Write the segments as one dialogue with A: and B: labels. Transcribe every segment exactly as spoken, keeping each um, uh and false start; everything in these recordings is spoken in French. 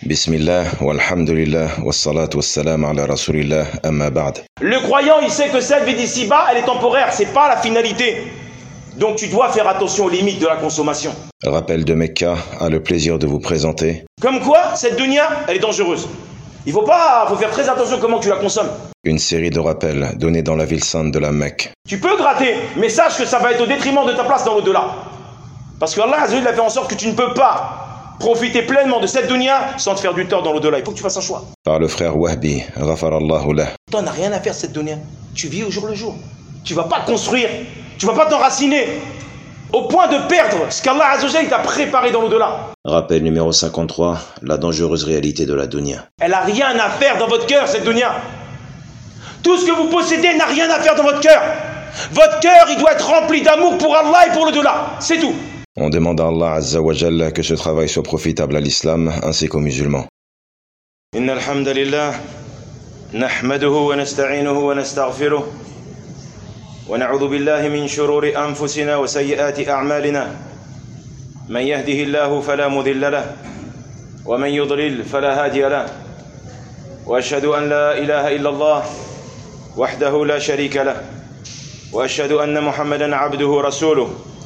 A: Bismillah, walhamdulillah, wassalatu wassalam ala rasulillah, amma ba'd.
B: Le croyant, il sait que cette vie d'ici-bas, elle est temporaire, c'est pas la finalité. Donc tu dois faire attention aux limites de la consommation.
A: Rappel de Mecca a le plaisir de vous présenter.
B: Comme quoi, cette dunya, elle est dangereuse. Il faut pas, faut faire très attention comment tu la consommes.
A: Une série de rappels donnés dans la ville sainte de la Mecque.
B: Tu peux gratter, mais sache que ça va être au détriment de ta place dans l'au-delà. Parce que Allah Azza wa Jalla a fait en sorte que tu ne peux pas profiter pleinement de cette dunya sans te faire du tort dans l'au-delà. Il faut que tu fasses un choix.
A: Par le frère Wahbi, ghafarallahu lah.
B: Toi, n'a rien à faire cette dunya. Tu vis au jour le jour. Tu vas pas construire, tu vas pas t'enraciner au point de perdre ce qu'Allah Azza wa Jalla t'a préparé dans l'au-delà.
A: Rappel numéro cinquante-trois, la dangereuse réalité de la dunya.
B: Elle a rien à faire dans votre cœur, cette dunya. Tout ce que vous possédez n'a rien à faire dans votre cœur. Votre cœur, il doit être rempli d'amour pour Allah et pour l'au-delà. C'est tout.
A: On demande à Allah Azza wa Jalla que ce travail soit profitable à l'islam ainsi qu'aux musulmans.
B: Inna alhamdulillah, nahmaduhu wa nasta'inuhu wa nastaghfiruh, wa na'udhu billahi min shururi anfusina wa sayyiati a'malina. Man yahdihillahu fala mudilla lahu, wa man yudlil fala hadiya lahu. Wa ashhadu an la ilaha illa Allah, wahdahu la sharika lahu. Wa ashhadu anna Muhammadan 'abduhu wa rasuluh.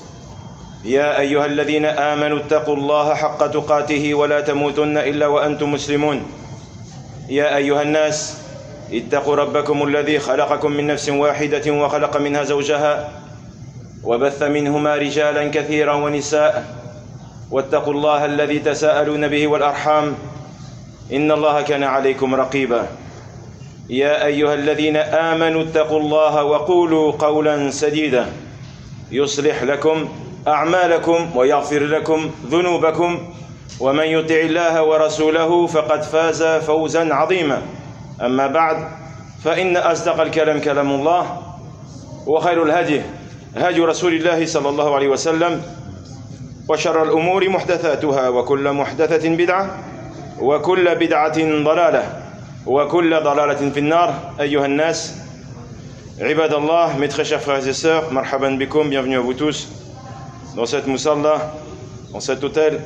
B: يا أيها الذين آمنوا اتقوا الله حق تقاته ولا تموتن إلا وأنتم مسلمون يا أيها الناس اتقوا ربكم الذي خلقكم من نفس واحدة وخلق منها زوجها وبث منهما رجالا كثيرا ونساء واتقوا الله الذي تساءلون به والأرحام إن الله كان عليكم رقيبا يا أيها الذين آمنوا اتقوا الله وقولوا قولا سديدا يصلح لكم أعمالكم ويغفر لكم ذنوبكم ومن يطع الله ورسوله فقد فاز فوزا عظيما أما بعد فإن أصدق الكلام كلام الله وخير الهدي هدي رسول الله صلى الله عليه وسلم وشر الأمور محدثاتها وكل محدثة بدعة وكل بدعة ضلالة وكل ضلالة في النار أيها الناس عباد الله mes très chers frères et sœurs marhaban bikoum, bienvenue à vous tous dans cette musalla, dans cet hôtel,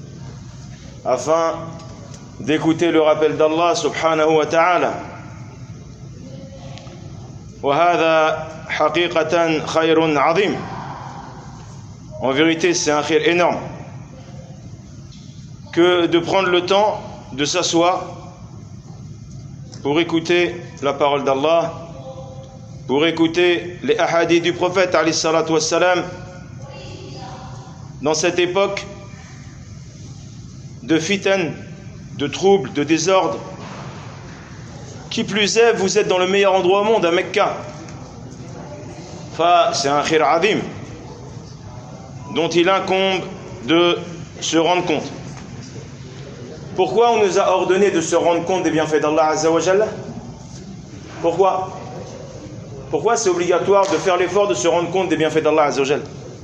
B: afin d'écouter le rappel d'Allah subhanahu wa ta'ala. وهذا حقيقة خير عظيم. En vérité, c'est un khir énorme que de prendre le temps de s'asseoir pour écouter la parole d'Allah, pour écouter les ahadiths du prophète alayhi salatu wassalam. Dans cette époque de fitan, de troubles, de désordre, qui plus est, vous êtes dans le meilleur endroit au monde, à Mecca. Enfin, c'est un khir azim dont il incombe de se rendre compte. Pourquoi on nous a ordonné de se rendre compte des bienfaits d'Allah Azza wa Jalla? Pourquoi? Pourquoi c'est obligatoire de faire l'effort de se rendre compte des bienfaits d'Allah Azza wa Jalla?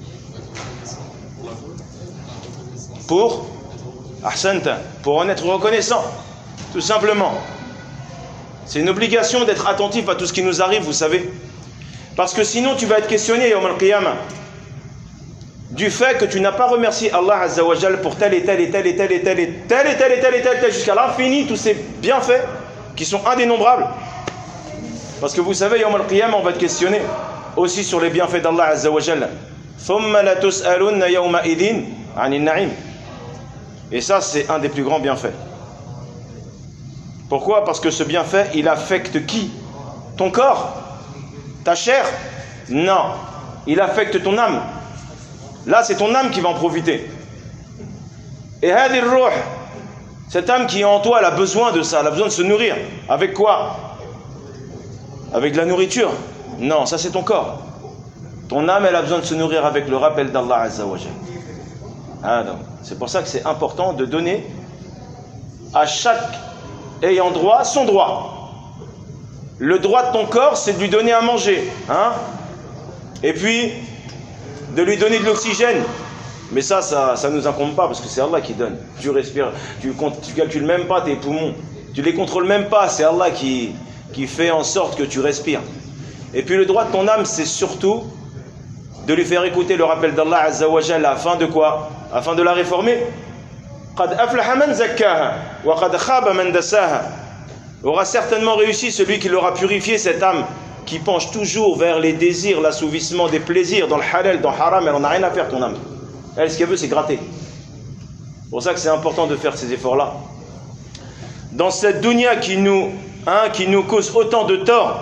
B: Pour ahsanta, pour en être reconnaissant, tout simplement. C'est une obligation d'être attentif à tout ce qui nous arrive, vous savez. Parce que sinon tu vas être questionné Yawm al-Qiyamah du fait que tu n'as pas remercié Allah Azza wa Jalla pour tel et tel et tel et tel et tel et tel et tel et tel et tel, tel jusqu'à l'infini, tous ces bienfaits qui sont indénombrables. Parce que vous savez, Yawm al-Qiyamah, on va être questionné aussi sur les bienfaits d'Allah Azza wa Jalla. Thumma la tus'alunna yawma idhin 'anil na'im. Et ça, c'est un des plus grands bienfaits. Pourquoi? Parce que ce bienfait, il affecte qui? Ton corps? Ta chair? Non. Il affecte ton âme. Là, c'est ton âme qui va en profiter. Et hadi ruh, cette âme qui est en toi, elle a besoin de ça, elle a besoin de se nourrir. Avec quoi? Avec de la nourriture? Non, ça c'est ton corps. Ton âme, elle a besoin de se nourrir avec le rappel d'Allah Azza wa Jalla. Ah non. C'est pour ça que c'est important de donner à chaque ayant droit son droit. Le droit de ton corps, c'est de lui donner à manger, hein? Et puis de lui donner de l'oxygène. Mais ça, ça, ça nous incombe pas parce que c'est Allah qui donne. Tu respires, tu comptes, tu calcules même pas tes poumons, tu les contrôles même pas. C'est Allah qui qui fait en sorte que tu respires. Et puis le droit de ton âme, c'est surtout de lui faire écouter le rappel d'Allah Azza wa Jalla afin de quoi? Afin de la réformer. قد أفلح من زكاها وقد خاب من دساها. Aura certainement réussi celui qui l'aura purifié, cette âme qui penche toujours vers les désirs, l'assouvissement des plaisirs dans le halal, dans le haram. Elle n'en a rien à faire, ton âme. Elle, ce qu'elle veut, c'est gratter. C'est pour ça que c'est important de faire ces efforts-là. Dans cette dunya qui nous, hein, qui nous cause autant de tort.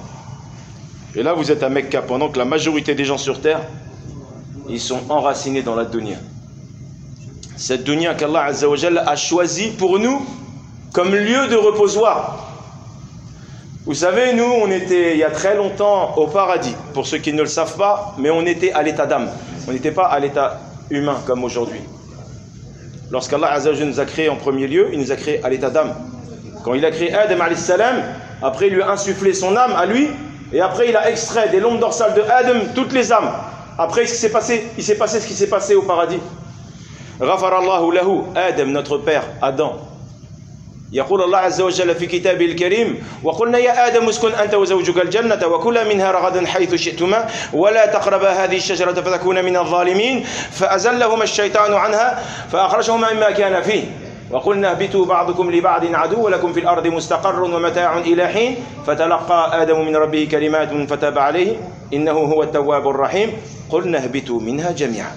B: Et là, vous êtes à Mecca, pendant que la majorité des gens sur terre, ils sont enracinés dans la dunya. Cette dunya qu'Allah Azza wa Jalla a choisi pour nous comme lieu de reposoir. Vous savez, nous, on était il y a très longtemps au paradis, pour ceux qui ne le savent pas, mais on était à l'état d'âme. On n'était pas à l'état humain comme aujourd'hui. Lorsqu'Allah Azza wa Jalla nous a créés en premier lieu, il nous a créés à l'état d'âme. Quand il a créé Adam alayhi salam, après il lui a insufflé son âme à lui, et après il a extrait des lombes dorsales de Adam toutes les âmes. Après, ce qui s'est passé, il s'est passé ce qui s'est passé au paradis. Ghafarallahu lahu, Adam, notre père, Adam. يقول الله عز وجل في كتابه الكريم وقلنا يا آدم اسكن أنت وزوجك الجنة وكلا منها رغدا حيث شئتما ولا تقربا هذه الشجرة فتكونا من الظالمين فأزلهما الشيطان عنها فأخرجهما مما كان فيه وقلنا اهبطوا بعضكم لبعض عدو ولكم في الأرض مستقر ومتاع إلى حين فتلقى آدم من ربه كلمات فتاب عليه إنه هو التواب الرحيم قلنا اهبطوا منها جميعا.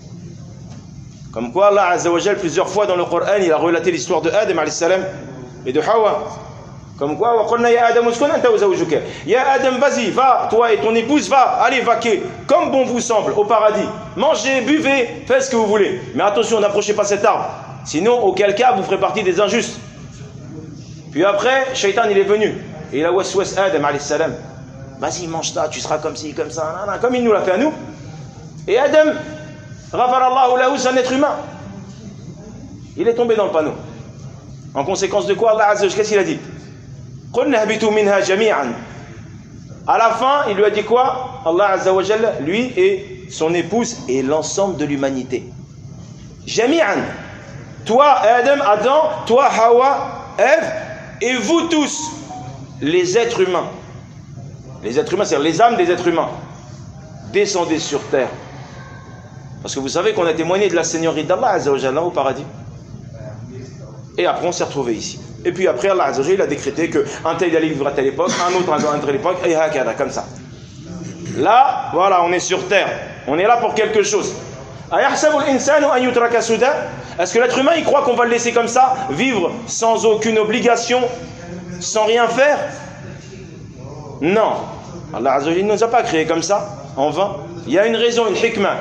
B: Comme quoi Allah Azza wa Jal, plusieurs fois dans le Coran, il a relaté l'histoire de Adam alayhi salam et de Hawa. Comme quoi, وَقُلْنَا يَا آدَمُ اسْكُنْ أَنْتَ وَزَوْجُكَ. Ya Adam, vas-y, va, toi et ton épouse, va, allez vaquer, comme bon vous semble, au paradis. Mangez, buvez, faites ce que vous voulez. Mais attention, n'approchez pas cet arbre. Sinon, auquel cas, vous ferez partie des injustes. Puis après, Shaitan, il est venu. Et il a waswas Adam alayhi salam. Vas-y, mange ça, tu seras comme ci, comme ça, nan, nan, comme il nous l'a fait à nous. Et Adam, Ghafarallahu lahu, c'est un être humain. Il est tombé dans le panneau. En conséquence de quoi, Allah Azza wa Jalla, qu'est-ce qu'il a dit? Qulna habitu minha jami'an. À la fin, il lui a dit quoi? Allah Azza wa Jalla, lui et son épouse et l'ensemble de l'humanité. Jami'an. Toi, Adam, Adam, toi, Hawa, Ève, et vous tous, les êtres humains. Les êtres humains, c'est-à-dire les âmes des êtres humains. Descendez sur terre. Parce que vous savez qu'on a témoigné de la seigneurie d'Allah Azza wa Jalla au paradis. Et après on s'est retrouvé ici. Et puis après Allah Azza wa Jalla il a décrété qu'un tel allait vivre à telle époque, un autre à telle époque, et hakada, comme ça. Là, voilà, on est sur terre. On est là pour quelque chose. Est-ce que l'être humain il croit qu'on va le laisser comme ça, vivre sans aucune obligation, sans rien faire? Non. Allah Azza wa Jalla ne nous a pas créés comme ça, en vain. Il y a une raison, une hikmah.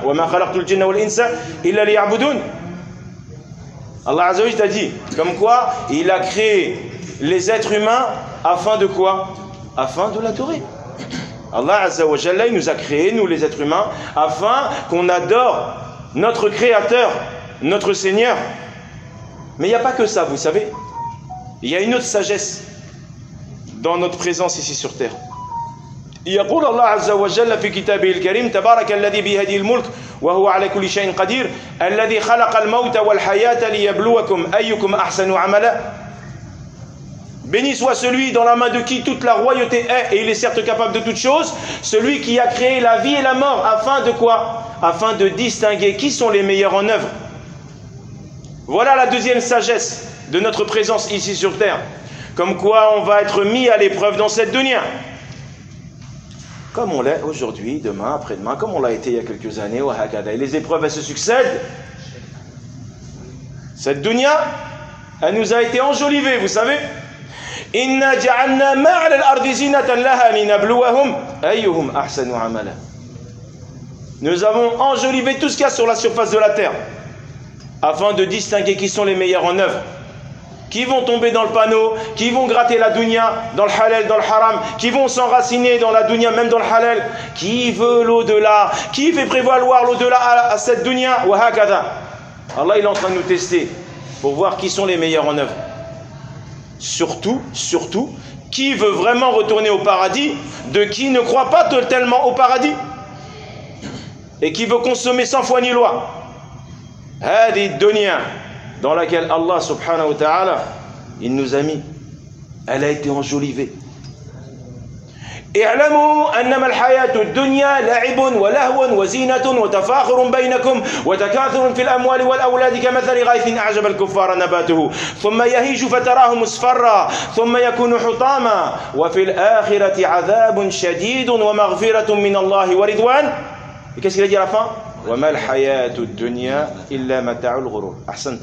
B: Allah Azza wa Jalla t'a dit, comme quoi il a créé les êtres humains afin de quoi? Afin de l'adorer. Allah Azza wa Jalla, il nous a créés, nous les êtres humains, afin qu'on adore notre Créateur, notre Seigneur. Mais il n'y a pas que ça, vous savez. Il y a une autre sagesse dans notre présence ici sur terre. يقول الله عز وجل في كتابه الكريم تبارك الذي بيده الملك وهو على كل شيء قدير الذي خلق الموت والحياة ليبلوكم أيكم أحسن عملا. Béni soit celui dans la main de qui toute la royauté est et il est certes capable de toutes choses, celui qui a créé la vie et la mort afin de quoi? Afin de distinguer qui sont les meilleurs en œuvre. Voilà la deuxième sagesse de notre présence ici sur terre. Comme quoi on va être mis à l'épreuve dans cette dunya. Comme on l'est aujourd'hui, demain, après-demain, comme on l'a été il y a quelques années, et les épreuves, elles se succèdent. Cette dunya, elle nous a été enjolivée, vous savez. Inna ja'alna ma'ala al-ardi zinatan laha linabluwahum ayyuhum ahsanu amala. Nous avons enjolivé tout ce qu'il y a sur la surface de la terre, afin de distinguer qui sont les meilleurs en œuvre. Qui vont tomber dans le panneau, qui vont gratter la dunya dans le halal, dans le haram, qui vont s'enraciner dans la dunya, même dans le halal, qui veut l'au-delà, qui fait prévaloir l'au-delà à, à cette dunya, wa hakada. Allah il est en train de nous tester pour voir qui sont les meilleurs en œuvre. Surtout, surtout, qui veut vraiment retourner au paradis, de qui ne croit pas totalement au paradis et qui veut consommer sans foi ni loi. Hadi dunya, dans laquelle Allah subhanahu wa ta'ala il nous a mis, elle a été enjolivée. اعلموا أنما الحياة الدنيا لعب ولهو وزينة وتفاخر بينكم وتكاثر في الأموال والأولاد كمثل غيث أعجب الكفار نباته ثم يهيج فتراه مصفرا ثم يكون حطاما وفي الآخرة عذاب شديد ومغفرة من الله ورضوان. Et qu'est-ce qu'il a dit à la fin? وما الحياة الدنيا إلا متاع الغرور. أحسنت.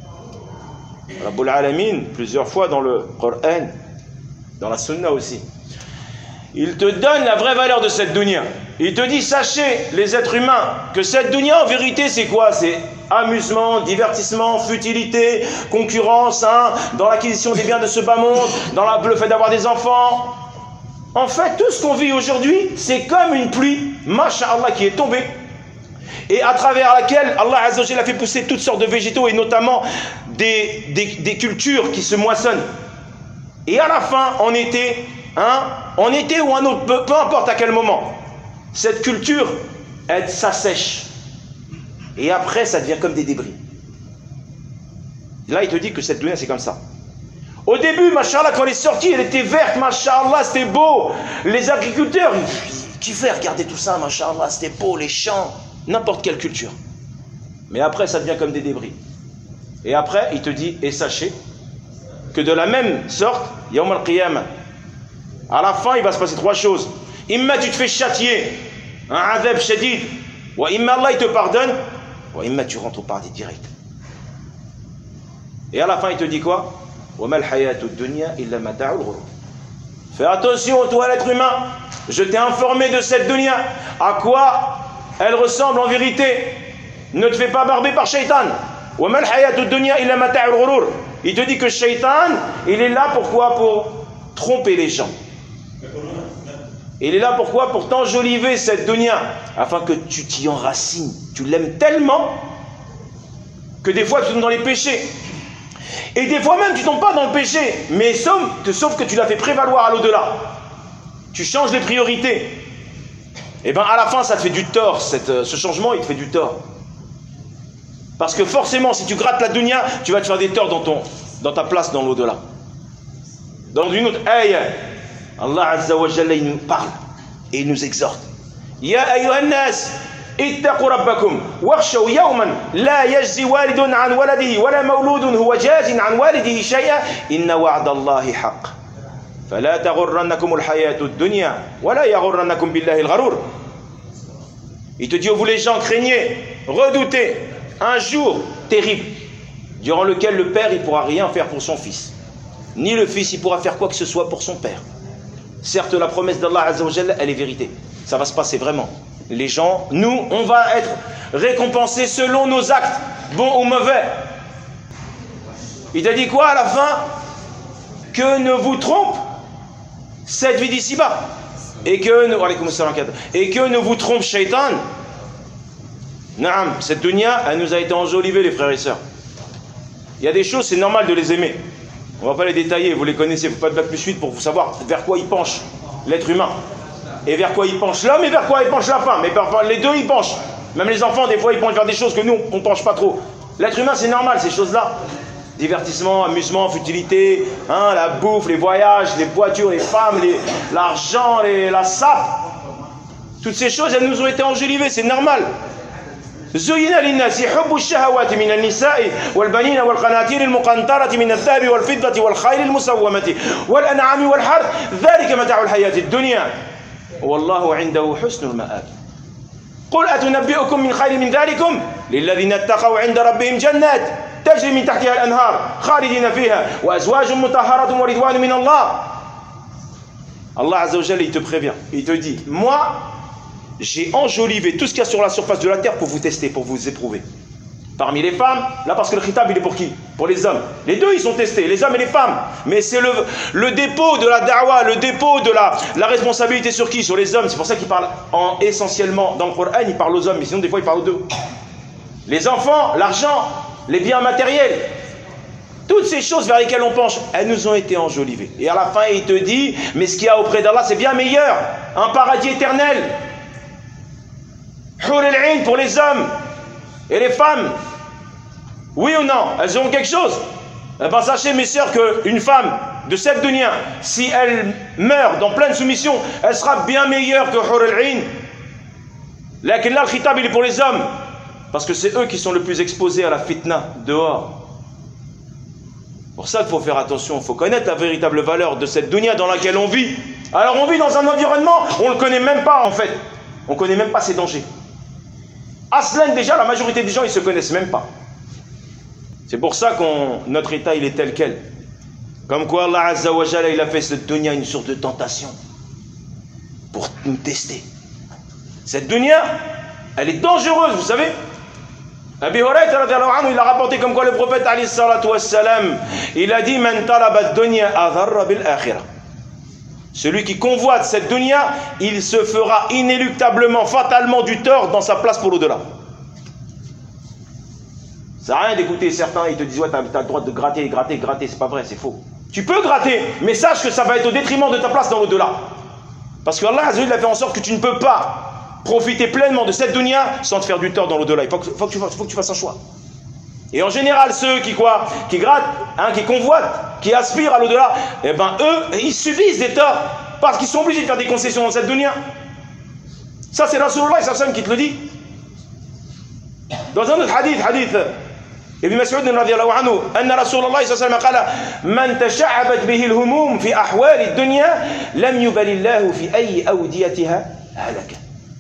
B: Rabbul Alamin, plusieurs fois dans le Coran, dans la Sunna aussi, il te donne la vraie valeur de cette dunya. Il te dit, sachez, les êtres humains, que cette dunya, en vérité, c'est quoi? C'est amusement, divertissement, futilité, concurrence, hein, dans l'acquisition des biens de ce bas monde, dans la, le fait d'avoir des enfants. En fait, tout ce qu'on vit aujourd'hui, c'est comme une pluie, masha'Allah, qui est tombée, et à travers laquelle Allah Azza wa Jalla a fait pousser toutes sortes de végétaux, et notamment des, des, des cultures qui se moissonnent. Et à la fin, en été, hein, en été ou un autre, peu, peu importe à quel moment, cette culture, elle s'assèche. Et après, ça devient comme des débris. Là, il te dit que cette dunya, c'est comme ça. Au début, machallah, quand elle est sortie, elle était verte, machallah, c'était beau. Les agriculteurs, ils kiffaient regarder tout ça, machallah, c'était beau, les champs, n'importe quelle culture. Mais après, ça devient comme des débris. Et après, il te dit, et sachez que de la même sorte, Yawm al-Qiyamah, à la fin, il va se passer trois choses. Imma, tu te fais châtier, un adab shadid, wa imma Allah, il te pardonne, wa imma, tu rentres au paradis direct. Et à la fin, il te dit quoi? Wa mal hayatud dunya illa mata'ul ghurur. Fais attention, toi, l'être humain, je t'ai informé de cette dunya, à quoi elle ressemble en vérité. Ne te fais pas barber par shaitan. Wa mal hayatud dunya illa mata'ul ghurur. Il te dit que shaitan, il est là pourquoi? Pour tromper les gens. Il est là pourquoi? Pour t'enjoliver cette dunya, afin que tu t'y enracines. Tu l'aimes tellement que des fois tu tombes dans les péchés. Et des fois même tu tombes pas dans le péché, mais sauf que, sauf que tu l'as fait prévaloir à l'au-delà. Tu changes les priorités. Et bien à la fin ça te fait du tort, cette, ce changement il te fait du tort. Parce que forcément si tu grattes la dunya, tu vas te faire des torts dans, ton, dans ta place dans l'au-delà. Dans une autre ayah, Allah Azza wa Jalla il nous parle et il nous exhorte. Ya ayyuhan nas ittaqu rabbakum wakhshaw yawman la yajzi walidun an waladihi wala mawludun huwa jazin an walidihi shay'an inna wa'da Allahi haqq fala taghurrannakum al-hayatu ad-dunya wala yaghurrannakum billahi al-gharur. Il te dit, oh vous les gens, craignez, redoutez un jour terrible durant lequel le père il pourra rien faire pour son fils, ni le fils il pourra faire quoi que ce soit pour son père. Certes, la promesse d'Allah Azza wa Jalla, elle est vérité. Ça va se passer vraiment. Les gens, nous, on va être récompensés selon nos actes, bons ou mauvais. Il t'a dit quoi à la fin? Que ne vous trompe cette vie d'ici-bas. Et que ne, et que ne vous trompe Shaitan. Naam, cette dunya, elle nous a été enjolivée, les frères et sœurs. Il y a des choses, c'est normal de les aimer. On ne va pas les détailler, vous les connaissez, il ne faut pas de bac plus huit pour vous savoir vers quoi il penche l'être humain. Et vers quoi il penche l'homme et vers quoi il penche la femme. Mais parfois, les deux, ils penchent. Même les enfants, des fois, ils penchent vers des choses que nous, on ne penche pas trop. L'être humain, c'est normal, ces choses-là. Divertissement, amusement, futilité, hein, la bouffe, les voyages, les voitures, les femmes, les, l'argent, les, la sape. Toutes ces choses, elles nous ont été enjolivées, c'est normal. زين للناس حب الشهوات من النساء والبنين والقناطير المقنطرة من الذهب والفضة والخيل المسومة والأنعام والحرث ذلك متاع الحياة الدنيا والله عنده حسن المآب قل أتنبئكم من خير من ذلكم للذين اتقوا عند ربهم جنات تجري من تحتها الأنهار خالدين فيها وأزواج مطهرة ورضوان من الله. Allah Azza wa Jalla il te prévient, il te dit moi j'ai enjolivé tout ce qu'il y a sur la surface de la terre pour vous tester, pour vous éprouver. Parmi les femmes, là parce que le khitab il est pour qui? Pour les hommes. Les deux ils sont testés, les hommes et les femmes. Mais c'est le, le dépôt de la da'wa, le dépôt de la, la responsabilité sur qui? Sur les hommes. C'est pour ça qu'il parle en, essentiellement dans le Coran, il parle aux hommes, mais sinon des fois il parle aux deux. Les enfants, l'argent, les biens matériels, toutes ces choses vers lesquelles on penche, elles nous ont été enjolivées. Et à la fin il te dit, mais ce qu'il y a auprès d'Allah c'est bien meilleur, un paradis éternel. Hur al-Ain pour les hommes et les femmes. Oui ou non? Elles auront quelque chose? Eh bien, sachez, mes sœurs, qu'une femme de cette dunya, si elle meurt dans pleine soumission, elle sera bien meilleure que Hur al-Ain. Là, le khitab, il est pour les hommes, parce que c'est eux qui sont le plus exposés à la fitna dehors. Pour ça qu'il faut faire attention, il faut connaître la véritable valeur de cette dunya dans laquelle on vit. Alors, on vit dans un environnement, on ne le connaît même pas, en fait. On ne connaît même pas ses dangers. Aslan, déjà, la majorité des gens, ils ne se connaissent même pas. C'est pour ça que notre état, il est tel quel. Comme quoi, Allah Azza wa Jalla, il a fait cette dunya une sorte de tentation pour nous tester. Cette dunya, elle est dangereuse, vous savez. Abi Hurayra radhiyallahu anhu, il a rapporté comme quoi le prophète alayhi salatu wassalam, il a dit Man talaba ad-dunya adharra bil akhirah. Celui qui convoite cette dunya, il se fera inéluctablement, fatalement du tort dans sa place pour l'au-delà. Ça n'a rien d'écouter certains, ils te disent ouais, t'as as le droit de gratter, gratter, gratter, c'est pas vrai, c'est faux. Tu peux gratter, mais sache que ça va être au détriment de ta place dans l'au-delà. Parce que Allah Azza wa Jalla a fait en sorte que tu ne peux pas profiter pleinement de cette dunya sans te faire du tort dans l'au-delà. Il faut que, faut, que tu, faut que tu fasses un choix. Et en général, ceux qui quoi, qui grattent, hein, qui convoitent, qui aspirent à l'au-delà, eh ben eux, ils subissent des torts parce qu'ils sont obligés de faire des concessions dans cette dunya. Ça, c'est Rasulullah sallallahu alayhi wa sallam qui te le dit. Dans un autre hadith, hadith Ibn Mas'ud radhiyallahu anhu, anna Rasulullah sallallahu alayhi wa sallam qala man tasha'abat bihi al-humum fi ahwal ad-dunya lam yubalillahu fi ayyi awdiyatiha halaka.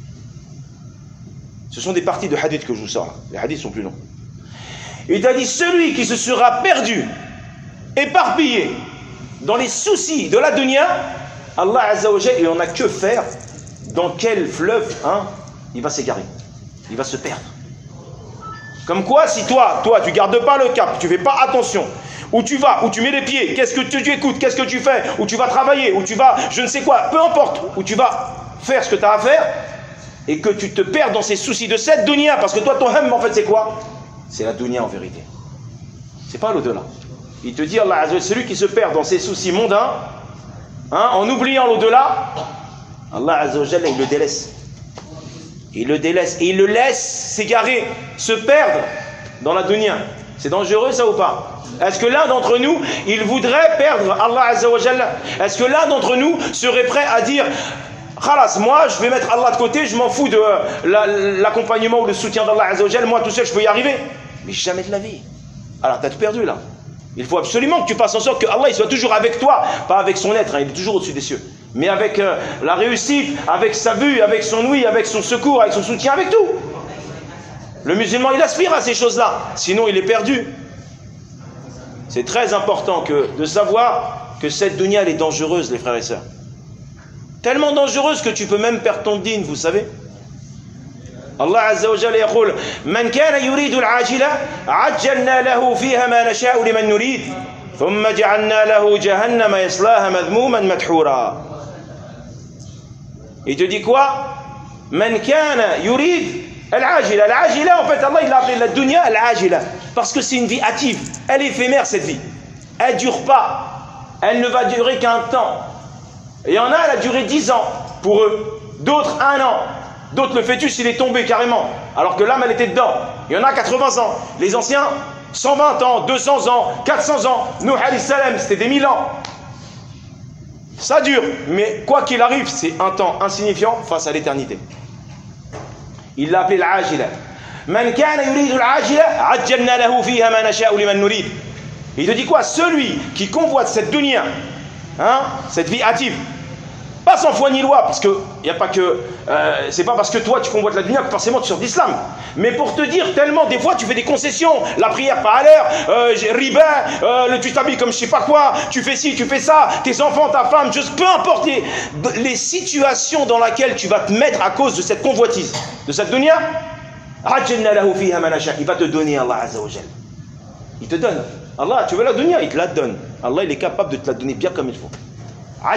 B: Ce sont des parties de hadith que je vous sors là. Les hadiths sont plus longs. Il t'a dit celui qui se sera perdu, éparpillé dans les soucis de la dunya, Allah Azza wa Jalla, il en a que faire dans quel fleuve hein, il va s'égarer, il va se perdre. Comme quoi, si toi, toi, tu gardes pas le cap, tu fais pas attention, où tu vas, où tu mets les pieds, qu'est-ce que tu, tu écoutes, qu'est-ce que tu fais, où tu vas travailler, où tu vas, je ne sais quoi, peu importe, où tu vas faire ce que tu as à faire, et que tu te perds dans ces soucis de cette dunya, parce que toi, ton hum, en fait, c'est quoi? C'est la dunya en vérité. C'est pas l'au-delà. Il te dit, Allah Azza wa Jalla, celui qui se perd dans ses soucis mondains, hein, en oubliant l'au-delà, Allah Azza wa Jalla, il le délaisse. Il le délaisse et il le laisse s'égarer, se perdre dans la dunya. C'est dangereux ça ou pas? Est-ce que l'un d'entre nous, il voudrait perdre Allah Azza wa Jalla? Est-ce que l'un d'entre nous serait prêt à dire Khalas, moi je vais mettre Allah de côté, je m'en fous de l'accompagnement ou le soutien d'Allah Azza wa Jalla, moi tout seul je peux y arriver? Mais jamais de la vie. Alors tu as tout perdu là. Il faut absolument que tu fasses en sorte que Allah il soit toujours avec toi, pas avec son être, hein, il est toujours au-dessus des cieux. Mais avec euh, la réussite, avec sa vue, avec son ouïe, avec son secours, avec son soutien, avec tout. Le musulman, il aspire à ces choses-là, sinon il est perdu. C'est très important que, de savoir que cette dunya, elle est dangereuse, les frères et sœurs. Tellement dangereuse que tu peux même perdre ton dîn, vous savez. Allah Azza wa Jalla yaqul Man kana yuridu al-ajila ajjalna lahu fiha ma nasha'u liman nurid thumma ja'alna lahu jahannama yaslaha madhmuman madhura. Il te dit quoi? Man kana yurid al-ajila. Al-ajila, en fait, Allah il a appelé la dunya al-ajila parce que c'est une vie hâtive. Elle est éphémère cette vie. Elle ne dure pas. Elle ne va durer qu'un temps. Et il y en a, elle a duré dix ans pour eux. D'autres, un an. D'autres, le fœtus, il est tombé carrément. Alors que l'âme, elle était dedans. Il y en a quatre-vingts ans. Les anciens, cent vingt ans, deux cents ans, quatre cents ans. Nuh alayhi salam, c'était des mille ans. Ça dure. Mais quoi qu'il arrive, c'est un temps insignifiant face à l'éternité. Il l'a appelé l'ajila. Man kana yuridu l'ajila, ajjalna lahu fiha ma nasha'u liman nurid. Il te dit quoi? Celui qui convoite cette dunya, hein, cette vie hâtive, pas sans foi ni loi, parce que y a pas que, euh, c'est pas parce que toi tu convoites la dunya que forcément tu sors d'islam. Mais pour te dire tellement, des fois tu fais des concessions, la prière pas à l'heure, euh, riba, euh, tu t'habilles comme je sais pas quoi, tu fais ci, tu fais ça, tes enfants, ta femme, juste peu importe les, les situations dans lesquelles tu vas te mettre à cause de cette convoitise, de cette dunya, il va te donner Allah Azza wa Jalla. Il te donne. Allah, tu veux la dunya, il te la donne. Allah, il est capable de te la donner bien comme il faut. À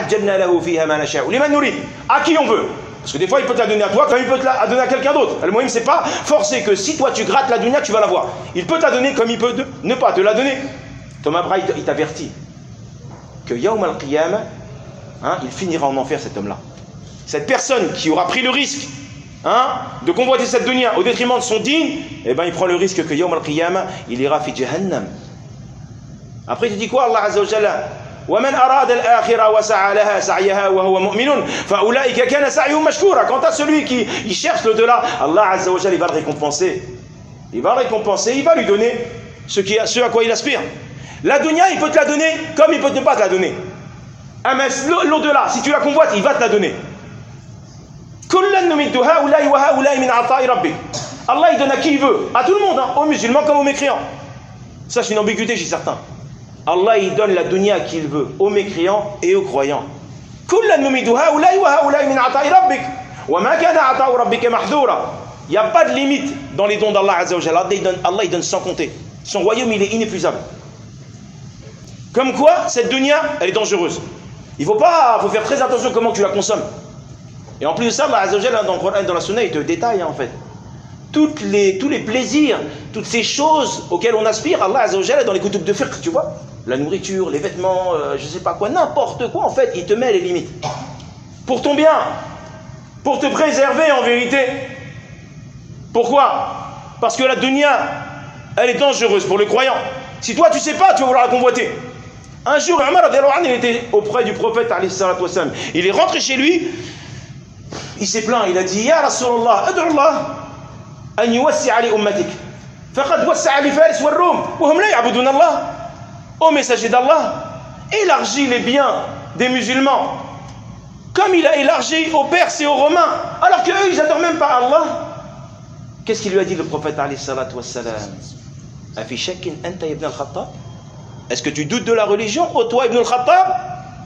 B: qui on veut? Parce que des fois il peut te la donner à toi, comme il peut te la donner à quelqu'un d'autre. Le moyen c'est pas forcé que si toi tu grattes la dunya, tu vas la voir. Il peut te la donner comme il peut ne pas te la donner. Thomas Braille, il t'avertit que Yawm al-Qiyamah, hein, il finira en enfer cet homme-là. Cette personne qui aura pris le risque hein, de convoiter cette dunya au détriment de son dîn, eh ben il prend le risque que Yawm al-Qiyamah, il ira fi Jahannam. Après, il te dit quoi, Allah Azza wa Jalla? وَمَنْ أَرَادَ الْآخِرَةَ وَسَعَى لَهَا سَعْيَهَا وَهُوَ مُؤْمِنٌ فَأُولَٰئِكَ كَانَ سَعْيُهُمْ مَشْكُورًا. Quant à celui qui il cherche l'au-delà, Allah Azza wa Jalla, il va le récompenser. Il va le récompenser, il va lui donner ce, qui, ce à quoi il aspire. La dunya, il peut te la donner comme il peut ne pas te la donner. Ah, mais l'au-delà, si tu la convoites, il va te la donner. Allah, il donne à qui il veut, à tout le monde, hein, aux musulmans comme aux mécréants. Ça, c'est une ambiguïté chez certains. Allah, il donne la dunya à qui il veut, aux mécréants et aux croyants. Il n'y a pas de limite dans les dons d'Allah Azza wa Jalla. Allah, il donne, Allah, il donne sans compter. Son royaume, il est inépuisable. Comme quoi, cette dunya, elle est dangereuse. Il faut pas, faut faire très attention comment tu la consommes. Et en plus de ça, Allah Azza wa Jalla, dans le Coran, dans la Sunna, il te détaille en fait. Toutes les, tous les plaisirs, toutes ces choses auxquelles on aspire, Allah Azza wa Jalla, dans les kutub de fiqh, tu vois, la nourriture, les vêtements, euh, je sais pas quoi, n'importe quoi, en fait, il te met les limites. Pour ton bien, pour te préserver en vérité. Pourquoi? Parce que la dunya, elle est dangereuse pour le croyant. Si toi tu sais pas, tu vas vouloir la convoiter. Un jour, Omar, il était auprès du prophète, il est rentré chez lui, il s'est plaint, il a dit, Ya Rasulallah, ad'u Allah an yuwassi'a li ummatik. Faqad wassa'a li Faris wa Rum, wa hum la ya'budun Allah. Ô messager d'Allah, élargis les biens des musulmans, comme il a élargi aux Perses et aux Romains, alors qu'eux, ils n'adorent même pas Allah. Qu'est-ce qu'il lui a dit le prophète, alayhi salatu wassalam? Afi shakkin anta ibn al-Khattab? Est-ce que tu doutes de la religion, ô toi ibn al-Khattab?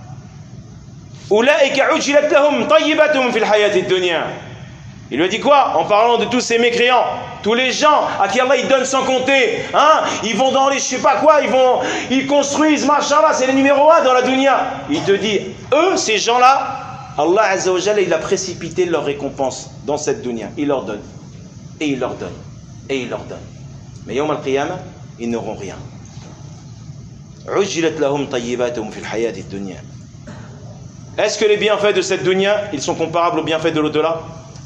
B: Ulaika ujilat lahum tayyibatum fil hayati dunya. Il lui a dit quoi? En parlant de tous ces mécréants, tous les gens à qui Allah il donne sans compter, hein? Ils vont dans les je sais pas quoi, ils vont, ils construisent, machallah, c'est les numéro un dans la dunya. Il te dit, eux, ces gens-là, Allah Azza wa Jalla, il a précipité leur récompense dans cette dunya. Il leur donne, et il leur donne, et il leur donne. Mais yawm al-qiyamah, ils n'auront rien. Ujilat lahum tayyibatum fil hayati dunya. Est-ce que les bienfaits de cette dunya, ils sont comparables aux bienfaits de l'au-delà?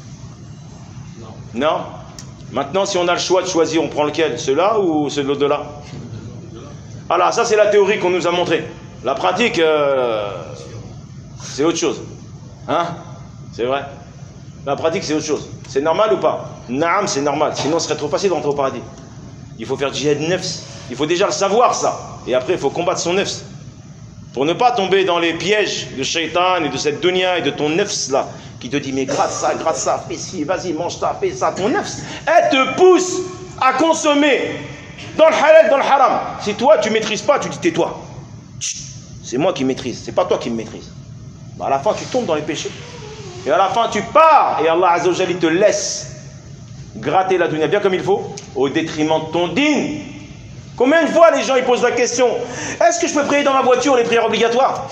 B: Non. Maintenant, si on a le choix de choisir, on prend lequel? Celui-là ou celui de l'au-delà? Alors, ça, c'est la théorie qu'on nous a montrée. La pratique, euh, c'est autre chose. Hein? C'est vrai. La pratique, c'est autre chose. C'est normal ou pas? Naam, c'est normal. Sinon, ce serait trop facile de rentrer au paradis. Il faut faire djihad nefs. Il faut déjà le savoir, ça. Et après, il faut combattre son nefs. Pour ne pas tomber dans les pièges de shaitan et de cette dunya et de ton nefs, là, qui te dit, mais gratte ça, gratte ça, fais ci, vas-y, mange ça, fais ça. Ton nefs, elle te pousse à consommer dans le halal, dans le haram. Si toi, tu ne maîtrises pas, tu dis, tais-toi. C'est moi qui maîtrise, c'est pas toi qui me maîtrise. Bah, à la fin, tu tombes dans les péchés. Et à la fin, tu pars. Et Allah Azza wa Jalla, il te laisse gratter la dunya bien comme il faut, au détriment de ton din. Combien de fois les gens ils posent la question, est-ce que je peux prier dans ma voiture les prières obligatoires?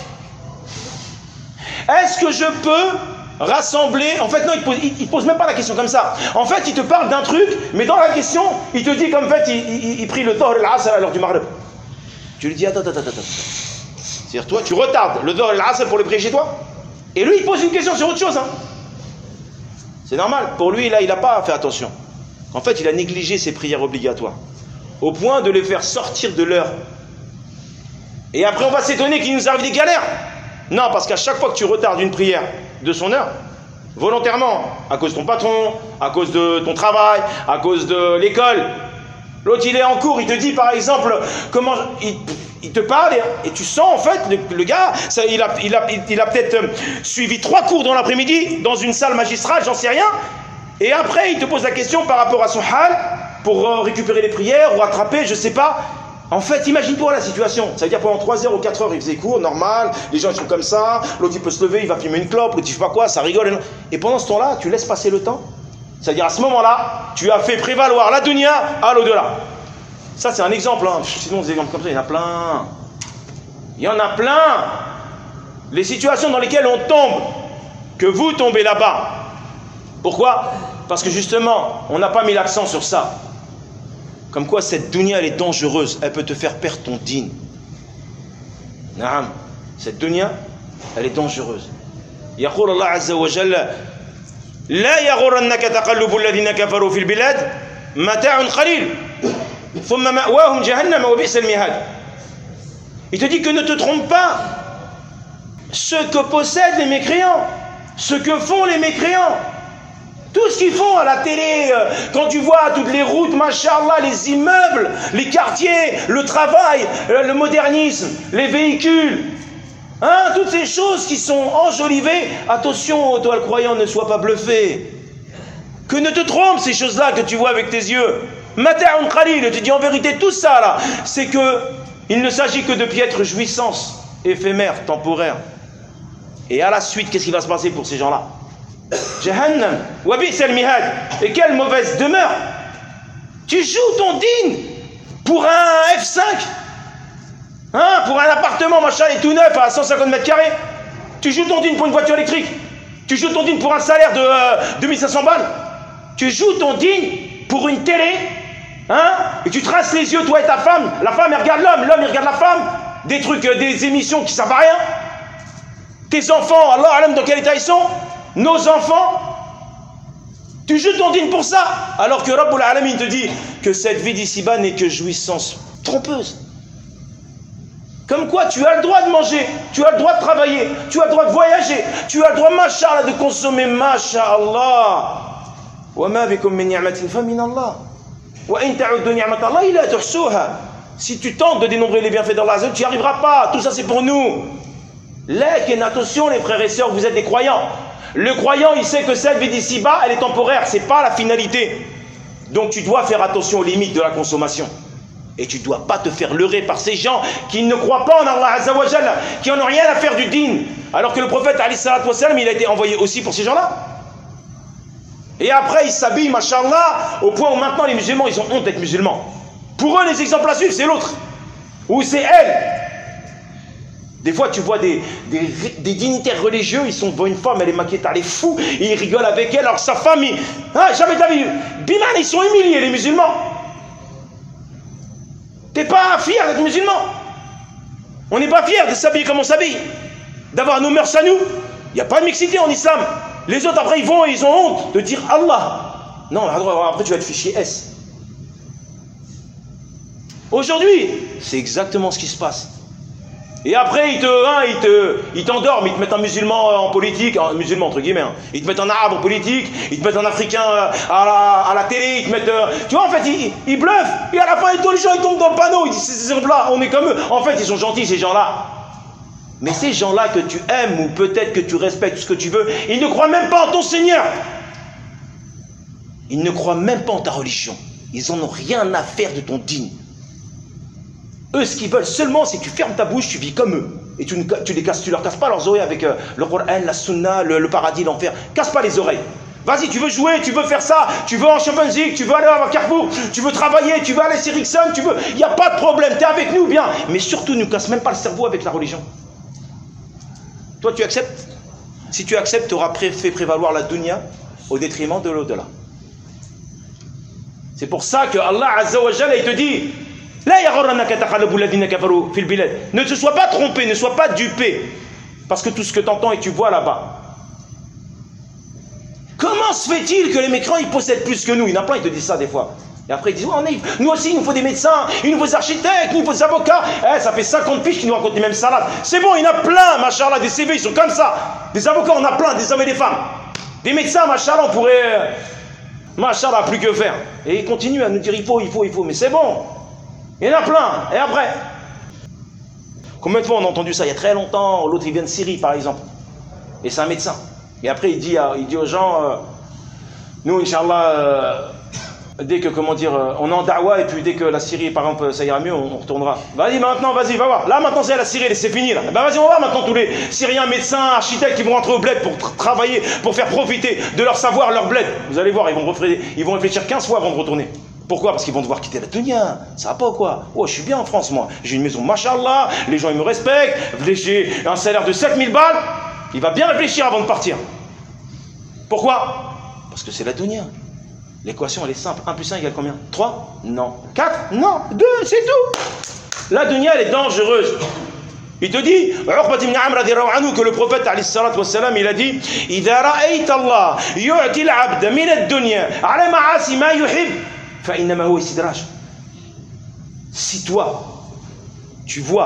B: Est-ce que je peux rassembler? En fait non, il ne pose, il, il pose même pas la question comme ça. En fait il te parle d'un truc, mais dans la question il te dit qu'en fait il, il, il prie le Dhuhr et l'Asr à l'heure du Maghrib. Tu lui dis attends, attends, attends, attends. C'est-à-dire toi tu retardes le Dhuhr et l'Asr pour les prier chez toi, et lui il pose une question sur autre chose. Hein. C'est normal, pour lui là il n'a pas fait attention. En fait il a négligé ses prières obligatoires, au point de les faire sortir de l'heure. Et après on va s'étonner qu'il nous arrive des galères. Non, parce qu'à chaque fois que tu retardes une prière de son heure, volontairement, à cause de ton patron, à cause de ton travail, à cause de l'école, l'autre il est en cours, il te dit par exemple, comment, il, il te parle et, et tu sens en fait, le, le gars, ça, il a, il a, il a peut-être suivi trois cours dans l'après-midi, dans une salle magistrale, j'en sais rien, et après il te pose la question par rapport à son hal, pour récupérer les prières ou attraper, je sais pas. En fait, imagine-toi la situation. Ça veut dire pendant trois heures ou quatre heures, il faisait cours, normal, les gens ils sont comme ça, l'autre il peut se lever, il va fumer une clope, l'autre il fait pas quoi, ça rigole. Et pendant ce temps-là, tu laisses passer le temps. C'est-à-dire à ce moment-là, tu as fait prévaloir la dunya à l'au-delà. Ça c'est un exemple, hein. Sinon des exemples comme ça, il y en a plein. Il y en a plein. Les situations dans lesquelles on tombe, que vous tombez là-bas. Pourquoi? Parce que justement, on n'a pas mis l'accent sur ça. Comme quoi cette dunya elle est dangereuse, elle peut te faire perdre ton din. Naam, cette dunya elle est dangereuse. يقول الله عز وجل لا يغرنك تقلب الذين كفروا في البلاد متاع قليل ثم مأواهم جهنم وبئس المهاد. Il te dit que ne te trompe pas. Ce que possèdent les mécréants, ce que font les mécréants, tout ce qu'ils font à la télé, quand tu vois toutes les routes, machallah, les immeubles, les quartiers, le travail, le modernisme, les véhicules, hein, toutes ces choses qui sont enjolivées, attention, toi le croyant, ne sois pas bluffé. Que ne te trompe ces choses-là que tu vois avec tes yeux. Mata'un qalil, je te dis en vérité, tout ça là, c'est que il ne s'agit que de piètres jouissances éphémères, temporaires. Et à la suite, qu'est-ce qui va se passer pour ces gens-là? Jahannam, wa bi'sal mihad. Et quelle mauvaise demeure. Tu joues ton din pour un F cinq, hein, pour un appartement, machin, et tout neuf à cent cinquante mètres carrés. Tu joues ton din pour une voiture électrique. Tu joues ton din pour un salaire de euh, deux mille cinq cents balles. Tu joues ton din pour une télé, hein, et tu traces les yeux, toi et ta femme. La femme, elle regarde l'homme, l'homme, il regarde la femme. Des trucs, euh, des émissions qui servent à rien. Tes enfants, Allah alam dans quel état ils sont. Nos enfants, tu joues ton din pour ça, alors que Rabbul Alamin te dit que cette vie d'ici-bas n'est que jouissance trompeuse. Comme quoi tu as le droit de manger, tu as le droit de travailler, tu as le droit de voyager, tu as le droit, masha'Allah, de consommer, masha'Allah. Wa ma bikum min ni'matin fa min Allah. Wa in ta'uddu ni'mat Allah la tuhsuha. Si tu tentes de dénombrer les bienfaits d'Allah, tu n'y arriveras pas. Tout ça c'est pour nous. Lakin, attention les frères et sœurs, vous êtes des croyants. Le croyant, il sait que cette vie d'ici-bas, elle est temporaire, c'est pas la finalité. Donc tu dois faire attention aux limites de la consommation. Et tu ne dois pas te faire leurrer par ces gens qui ne croient pas en Allah Azza wa Jalla, qui n'en ont rien à faire du din. Alors que le prophète, alayhi salatu wa salam, il a été envoyé aussi pour ces gens-là. Et après, ils s'habillent, machallah, au point où maintenant les musulmans, ils ont honte d'être musulmans. Pour eux, les exemples à suivre, c'est l'autre. Ou c'est elle. Des fois, tu vois des, des, des dignitaires religieux, ils sont devant une femme, elle est maquillée, elle est fou, et ils rigolent avec elle, alors sa famille, hein, jamais t'as vu, biman, ils sont humiliés, les musulmans. T'es pas fier d'être musulman. On n'est pas fier de s'habiller comme on s'habille, d'avoir nos mœurs à nous. Il n'y a pas de mixité en islam. Les autres, après, ils vont et ils ont honte de dire Allah. Non, après, tu vas être fichier S. Aujourd'hui, c'est exactement ce qui se passe. Et après, ils te, hein, ils te, ils t'endorment, ils te mettent un musulman en politique, un musulman entre guillemets, hein. Ils te mettent un arabe en politique, ils te mettent un africain à la, à la télé, ils te mettent, euh, tu vois, en fait, ils, ils bluffent, et à la fin, tous les gens, ils tombent dans le panneau, ils disent, ces gens-là, on est comme eux. En fait, ils sont gentils, ces gens-là. Mais ces gens-là que tu aimes, ou peut-être que tu respectes, ce que tu veux, ils ne croient même pas en ton Seigneur. Ils ne croient même pas en ta religion. Ils en ont rien à faire de ton digne. Eux, ce qu'ils veulent seulement, c'est que tu fermes ta bouche, tu vis comme eux. Et tu ne tu les casses, tu leur casses pas leurs oreilles avec euh, le Coran, la Sunna, le, le paradis, l'enfer. Casse pas les oreilles. Vas-y, tu veux jouer, tu veux faire ça, tu veux en Champions League, tu veux aller à Carrefour, tu veux travailler, tu veux aller chez Ericsson, tu veux. Il n'y a pas de problème, tu es avec nous, bien. Mais surtout, ne casse même pas le cerveau avec la religion. Toi, tu acceptes? Si tu acceptes, tu auras pré fait prévaloir la dunya au détriment de l'au-delà. C'est pour ça que Allah Azza wa Jalla, il te dit. Ne te sois pas trompé, ne sois pas dupé, parce que tout ce que tu entends et tu vois là-bas. Comment se fait-il que les mécréants ils possèdent plus que nous? Il y en a plein, ils te disent ça des fois. Et après ils disent, oh, on est, nous aussi il nous faut des médecins, il nous faut des architectes, il nous faut des avocats. Eh, ça fait cinquante piges qui nous racontent les mêmes salades. C'est bon, il y en a plein, machallah, des C V ils sont comme ça. Des avocats on a plein, des hommes et des femmes. Des médecins, machallah, on pourrait, machallah, plus que faire. Et ils continuent à nous dire il faut, il faut, il faut, mais c'est bon. Il y en a plein. Et après, combien de fois on a entendu ça? Il y a très longtemps, l'autre il vient de Syrie par exemple. Et c'est un médecin. Et après il dit, il dit aux gens, euh, nous Inch'Allah, euh, dès que, comment dire, euh, on est en da'wa et puis dès que la Syrie par exemple ça ira mieux, on, on retournera. Vas-y maintenant, vas-y, va voir. Là maintenant c'est la Syrie, c'est fini là. Ben vas-y, on va voir maintenant tous les Syriens, médecins, architectes qui vont rentrer au bled pour tra travailler, pour faire profiter de leur savoir, leur bled. Vous allez voir, ils vont, ils vont réfléchir quinze fois avant de retourner. Pourquoi? Parce qu'ils vont devoir quitter la dunya. Ça va pas ou quoi? Oh, je suis bien en France, moi. J'ai une maison, machallah, les gens ils me respectent, j'ai un salaire de sept mille balles. Il va bien réfléchir avant de partir. Pourquoi? Parce que c'est la dunya. L'équation, elle est simple. un plus un égale combien? trois? Non. quatre? Non. deux, c'est tout. La dunya, elle est dangereuse. Il te dit, Uqbat ibn Amr radiyallahu anhu, que le prophète alayhi salatu wa salam, il a dit, Idha ra'ayta Allah yu'ti al-'abda min ad-dunya ala ma'asi ma yuhib. Si toi, tu vois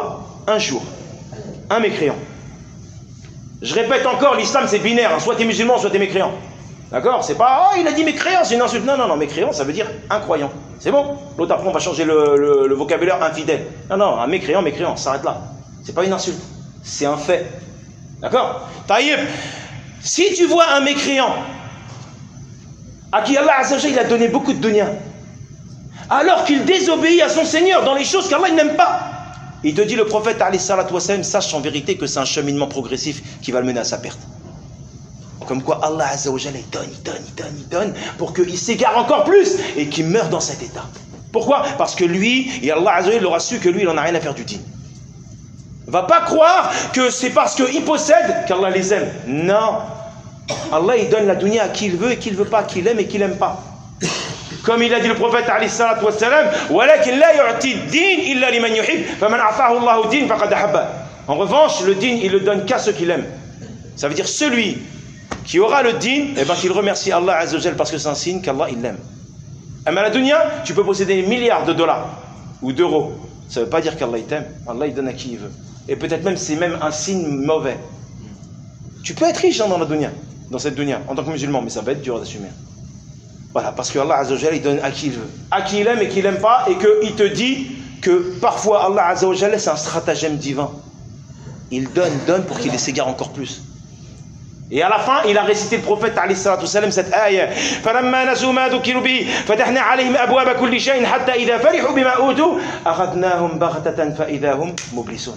B: un jour, un mécréant. Je répète encore, l'islam c'est binaire, hein. Soit tu es musulman, soit tu es mécréant. D'accord? C'est pas, oh il a dit mécréant, c'est une insulte. Non, non, non, mécréant ça veut dire incroyant. C'est bon? L'autre après on va changer le, le, le vocabulaire infidèle. Non, non, un mécréant, mécréant, s'arrête là. C'est pas une insulte, c'est un fait. D'accord? Taïb, si tu vois un mécréant à qui Allah Azza wa Jalla, il a donné beaucoup de dunya, alors qu'il désobéit à son Seigneur dans les choses qu'Allah n'aime pas, il te dit, le prophète alayhi salatu wassalam, sache en vérité que c'est un cheminement progressif qui va le mener à sa perte. Comme quoi Allah Azza wa Jalla, il donne, il donne, il donne, il donne, pour qu'il s'égare encore plus et qu'il meure dans cet état. Pourquoi? Parce que lui, et Allah Azza wa Jalla, il aura su que lui, il n'en a rien à faire du dîn. Va pas croire que c'est parce qu'il possède qu'Allah les aime. Non. Allah, il donne la dunya à qui il veut et qui il veut pas, qui il aime et qui il n'aime pas. Comme il a dit le prophète alayhi salatu wassalam, walakin la yu'ti din illa liman yuhib, faman a'tahu Allahu din faqad ahabba. En revanche, le din, il le donne qu'à ceux qui l'aiment. Ça veut dire celui qui aura le din, eh ben qu'il remercie Allah Azza wa Jalla parce que c'est un signe qu'Allah il l'aime. Mais la dunya, tu peux posséder des milliards de dollars ou d'euros. Ça ne veut pas dire qu'Allah il t'aime. Allah il donne à qui il veut. Et peut-être même c'est même un signe mauvais. Tu peux être riche hein, dans la dunya, dans cette dunya, en tant que musulman, mais ça va être dur d'assumer. Voilà, parce que Allah Azza wa Jalla il donne à qui il veut, à qui il aime et qui il n'aime pas, et qu'il te dit que parfois Allah Azza wa Jalla c'est un stratagème divin. Il donne, donne pour qu'il s'égare encore plus. Et à la fin, il a récité le prophète alayhi salatu wassalam cette ayah. فَلَمَّا نَسُوا مَا ذُكِّرُوا بِهِ فَتَحْنَا عَلَيْهِمْ أَبْوَابَ كُلِّ شَيْءٍ حَتَّى إِذَا فَرِحُوا بِمَا أُوتُوا أَخَذْنَاهُمْ بَغْتَةً فَإِذَا هُمْ مُبْلِسُونَ.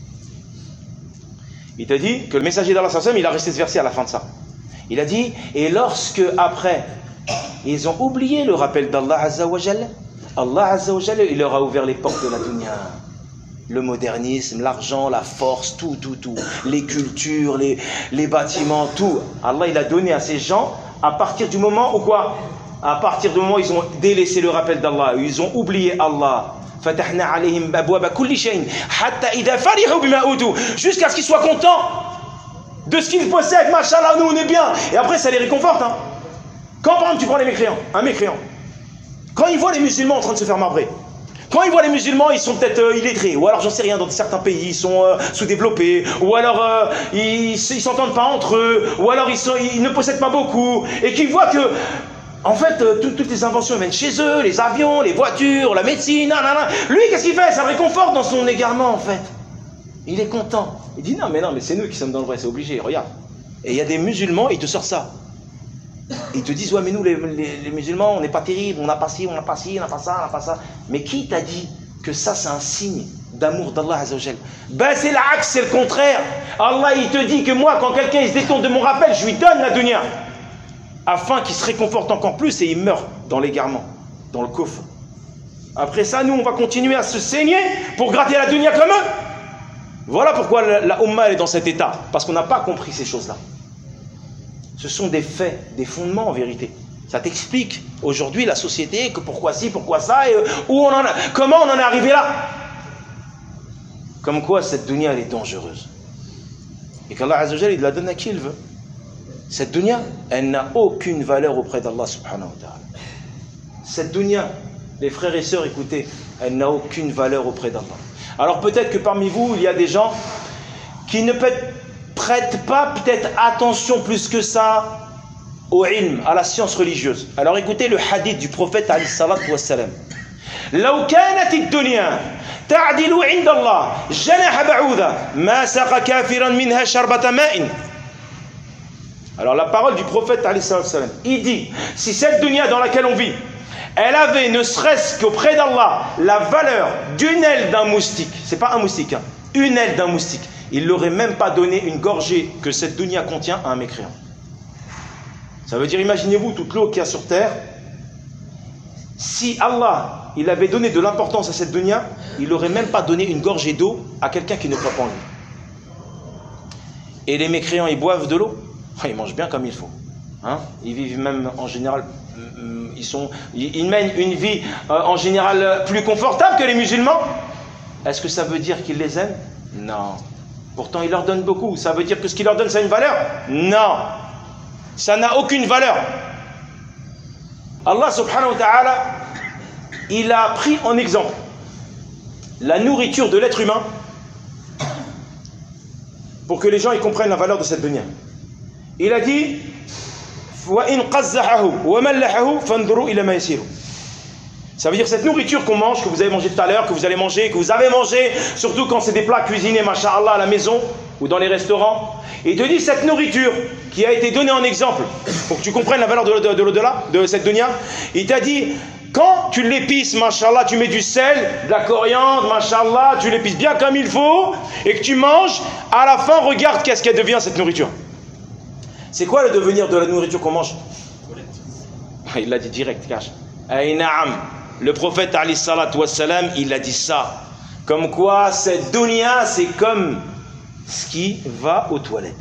B: Il t'a dit que le messager d'Allah sallallahu alayhi wa sallam, il a resté ce verset à la fin de ça. Il a dit, et lorsque après, ils ont oublié le rappel d'Allah Azza wa Jalla, Allah Azza wa Jalla, il leur a ouvert les portes de la dunya. Le modernisme, l'argent, la force, tout, tout, tout. Les cultures, les, les bâtiments, tout. Allah, il a donné à ces gens à partir du moment où quoi? À partir du moment où ils ont délaissé le rappel d'Allah, ils ont oublié Allah. فَتَحْنَا عَلَيْهِمْ أَبْوَابَ كُلِّ شَيْءٍ حَتَّى إِذَا فَرِحُوا بِمَا أُوتُوا, jusqu'à ce qu'ils soient contents de ce qu'ils possèdent. Machallah, nous on est bien. Et après, ça les réconforte. Hein. Quand par exemple tu prends les mécréants, un mécréant, quand ils voient les musulmans en train de se faire marbrer, quand ils voient les musulmans, ils sont peut-être euh, illettrés, ou alors j'en sais rien, dans certains pays, ils sont euh, sous-développés, ou alors euh, ils ne s'entendent pas entre eux, ou alors ils, sont, ils ne possèdent pas beaucoup, et qu'ils voient que, en fait, euh, tout, toutes les inventions viennent chez eux, les avions, les voitures, la médecine, nanana. Lui, qu'est-ce qu'il fait? Ça le réconforte dans son égarement, en fait. Il est content. Il dit non, mais non, mais c'est nous qui sommes dans le vrai, c'est obligé, regarde. Et il y a des musulmans, ils te sortent ça. Ils te disent, ouais, mais nous, les, les, les musulmans, on n'est pas terribles, on n'a pas ci, on n'a pas ci, on n'a pas ça, on n'a pas ça. Mais qui t'a dit que ça, c'est un signe d'amour d'Allah Azza wa Jal? Ben, c'est l'axe, c'est le contraire. Allah, il te dit que moi, quand quelqu'un il se détourne de mon rappel, je lui donne la dunya, afin qu'il se réconforte encore plus et il meurt dans l'égarement, dans le coffre. Après ça, nous, on va continuer à se saigner pour gratter la dunya comme eux. Voilà pourquoi la, la Ummah elle est dans cet état. Parce qu'on n'a pas compris ces choses-là. Ce sont des faits, des fondements en vérité. Ça t'explique aujourd'hui la société, que pourquoi ci, pourquoi ça, et où on en a, comment on en est arrivé là. Comme quoi cette dunya elle est dangereuse. Et qu'Allah Azza wa Jalla il la donne à qui il veut. Cette dunya, elle n'a aucune valeur auprès d'Allah subhanahu wa ta'ala. Cette dunya, les frères et sœurs, écoutez, elle n'a aucune valeur auprès d'Allah. Alors peut-être que parmi vous, il y a des gens qui ne prêtent pas peut-être attention plus que ça au ilm, à la science religieuse. Alors écoutez le hadith du prophète alayhi salatu wassalam. لو كانت الدنيا تعدل عند الله جناح بعوضة ما سقى كافرا منها شربة ماء. Alors la parole du prophète alayhi salatu wassalam, il dit, si cette dunya dans laquelle on vit, elle avait ne serait-ce qu'auprès d'Allah la valeur d'une aile d'un moustique, c'est pas un moustique, hein, une aile d'un moustique, il n'aurait même pas donné une gorgée que cette dunya contient à un mécréant. Ça veut dire, imaginez-vous toute l'eau qu'il y a sur terre. Si Allah, il avait donné de l'importance à cette dunya, il n'aurait même pas donné une gorgée d'eau à quelqu'un qui ne croit pas en lui. Et les mécréants, ils boivent de l'eau, ils mangent bien comme il faut. Hein, ils vivent même en général, ils, sont, ils mènent une vie euh, en général plus confortable que les musulmans. Est-ce que ça veut dire qu'ils les aiment? Non. Pourtant, ils leur donnent beaucoup. Ça veut dire que ce qu'ils leur donnent, ça a une valeur? Non. Ça n'a aucune valeur. Allah subhanahu wa ta'ala, il a pris en exemple la nourriture de l'être humain pour que les gens ils comprennent la valeur de cette dunya. Il a dit ça veut dire cette nourriture qu'on mange, que vous avez mangé tout à l'heure, que vous allez manger, que vous avez mangé, surtout quand c'est des plats cuisinés, masha'Allah, à la maison ou dans les restaurants. Et il te dit cette nourriture qui a été donnée en exemple, pour que tu comprennes la valeur de, de, de l'au-delà, de cette dunya, il t'a dit, quand tu l'épices, masha'Allah, tu mets du sel, de la coriandre, masha'Allah, tu l'épices bien comme il faut, et que tu manges, à la fin, regarde qu'est-ce qu'elle devient cette nourriture. C'est quoi le devenir de la nourriture qu'on mange? Il l'a dit direct, cache. Aïnaam. Le prophète, alayhi salatu wassalam, il a dit ça. Comme quoi, cette dunya, c'est comme ce qui va aux toilettes.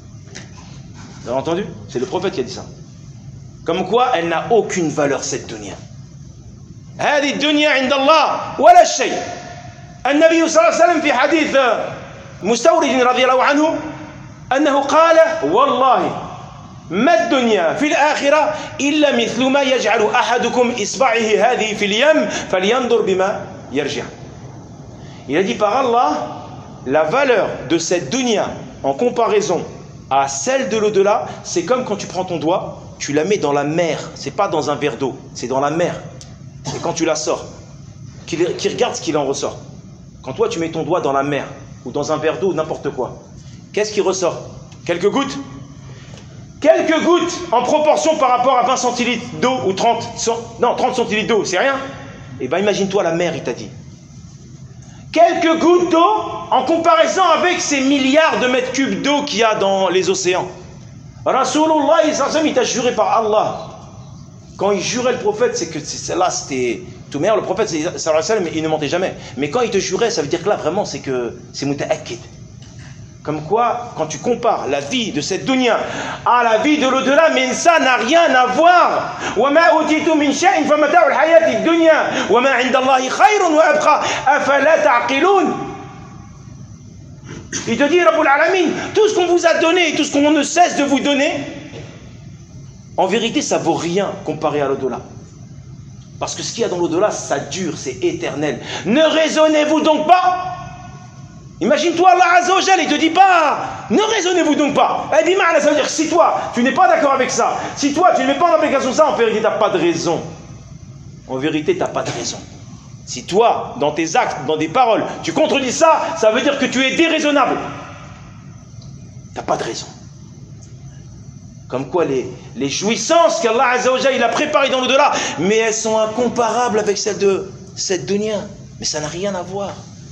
B: Vous avez entendu? C'est le prophète qui a dit ça. Comme quoi, elle n'a aucune valeur, cette dunya. هذه الدنيا عند الله ولا شيء. النبي صلى الله عليه وسلم في حديث مستورد رضي الله عنه أنه قال والله ما الدنيا في الآخرة إلا مثل ما يجعل أحدكم إصبعه هذه في اليم فلينظر بما يرجع. Il a dit par Allah, la valeur de cette dunya en comparaison à celle de l'au-delà, c'est comme quand tu prends ton doigt, tu la mets dans la mer, c'est pas dans un verre d'eau, c'est dans la mer. Et quand tu la sors, qui regarde ce qu'il en ressort. Quand toi tu mets ton doigt dans la mer ou dans un verre d'eau ou n'importe quoi, qu'est-ce qui ressort? Quelques gouttes? Quelques gouttes en proportion par rapport à vingt centilitres d'eau ou trente, non, trente centilitres d'eau, c'est rien. Eh bien imagine-toi la mer, il t'a dit. Quelques gouttes d'eau en comparaison avec ces milliards de mètres cubes d'eau qu'il y a dans les océans. Rasulullah, il t'a juré par Allah. Quand il jurait le prophète, c'est que là c'était tout meilleur. Le prophète, sallallahu alayhi wa sallam, il ne mentait jamais. Mais quand il te jurait, ça veut dire que là vraiment c'est que c'est muta'akkid. Comme quoi, quand tu compares la vie de cette dunya à la vie de l'au-delà, mais ça n'a rien à voir. وَمَا أُوتِيتُم مِّن شَيْءٍ فَمَتَاعُ الْحَيَاةِ الدُّنْيَا وَمَا عِندَ اللَّهِ خَيْرٌ وَأَبْقَىٰ أَفَلَا تَعْقِلُونَ. Il te dit, Rabbul Alamin, tout ce qu'on vous a donné et tout ce qu'on ne cesse de vous donner, en vérité, ça vaut rien comparé à l'au-delà. Parce que ce qu'il y a dans l'au-delà, ça dure, c'est éternel. Ne raisonnez-vous donc pas? Imagine-toi, Allah Azza wa Jal, il te dit pas, ne raisonnez-vous donc pas. Eh bien, ça veut dire que si toi, tu n'es pas d'accord avec ça, si toi, tu ne mets pas en application ça, en vérité, tu n'as pas de raison. En vérité, tu n'as pas de raison. Si toi, dans tes actes, dans des paroles, tu contredis ça, ça veut dire que tu es déraisonnable. Tu n'as pas de raison. Comme quoi, les, les jouissances qu'Allah Azza wa Jal, il a préparées dans l'au-delà, mais elles sont incomparables avec celles de cette dunya. Mais ça n'a rien à voir.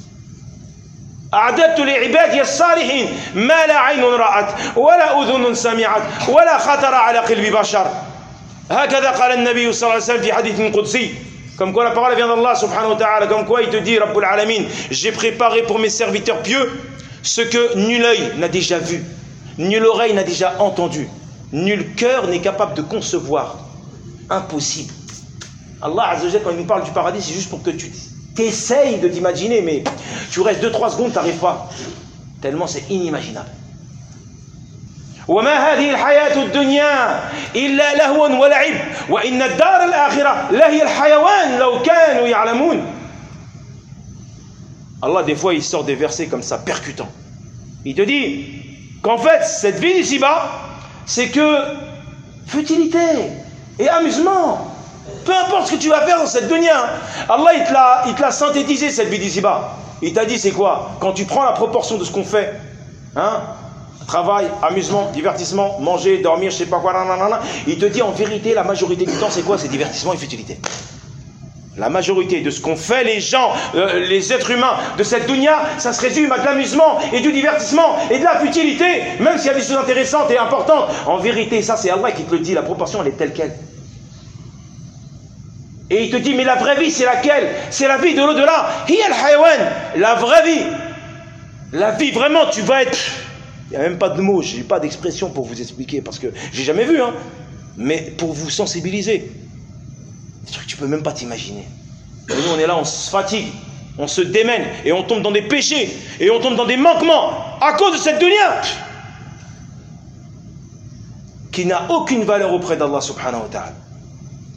B: أعددت لعبادي الصالحين ما لا عين رأت ولا أذن سمعت ولا خطر على قلب بشر هكذا قال النبي صلى الله عليه وسلم في حديث قدسي. Comme quoi la parole vient d'Allah subhanahu wa ta'ala, comme quoi il te dit Rabbul Alamin, j'ai préparé pour mes serviteurs pieux ce que nul œil n'a déjà vu, nulle oreille n'a déjà entendu, nul cœur n'est capable de concevoir. Impossible. Allah Azza wa Jalla, quand il nous parle du paradis, c'est juste pour que tu t'essayes de t'imaginer, mais tu restes deux trois secondes, tu n'arrives pas. Tellement c'est inimaginable. وما هذه الحياة الدنيا إلا لهو ولعب وإن الدار الآخرة لهي الحيوان لو كانوا يعلمون. Allah des fois il sort des versets comme ça percutants. Il te dit qu'en fait cette vie d'ici-bas c'est que futilité et amusement. Peu importe ce que tu vas faire dans cette dunya, Allah il te l'a, il te l'a synthétisé cette vie d'ici-bas. Il t'a dit c'est quoi? Quand tu prends la proportion de ce qu'on fait, hein, travail, amusement, divertissement, manger, dormir, je sais pas quoi, nanana, il te dit en vérité la majorité du temps c'est quoi? C'est divertissement et futilité. La majorité de ce qu'ont fait les gens, euh, les êtres humains de cette dunya, ça se résume à de l'amusement et du divertissement et de la futilité, même s'il y a des choses intéressantes et importantes. En vérité, ça c'est Allah qui te le dit, la proportion elle est telle quelle. Et il te dit, mais la vraie vie, c'est laquelle? C'est la vie de l'au-delà. Hiya al-hayawan, la vraie vie. La vie, vraiment, tu vas être... Il n'y a même pas de mots, je n'ai pas d'expression pour vous expliquer, parce que j'ai jamais vu, hein. Mais pour vous sensibiliser. Des trucs que tu peux même pas t'imaginer. Et nous, on est là, on se fatigue, on se démène, et on tombe dans des péchés, et on tombe dans des manquements, à cause de cette dunya, qui n'a aucune valeur auprès d'Allah subhanahu wa ta'ala.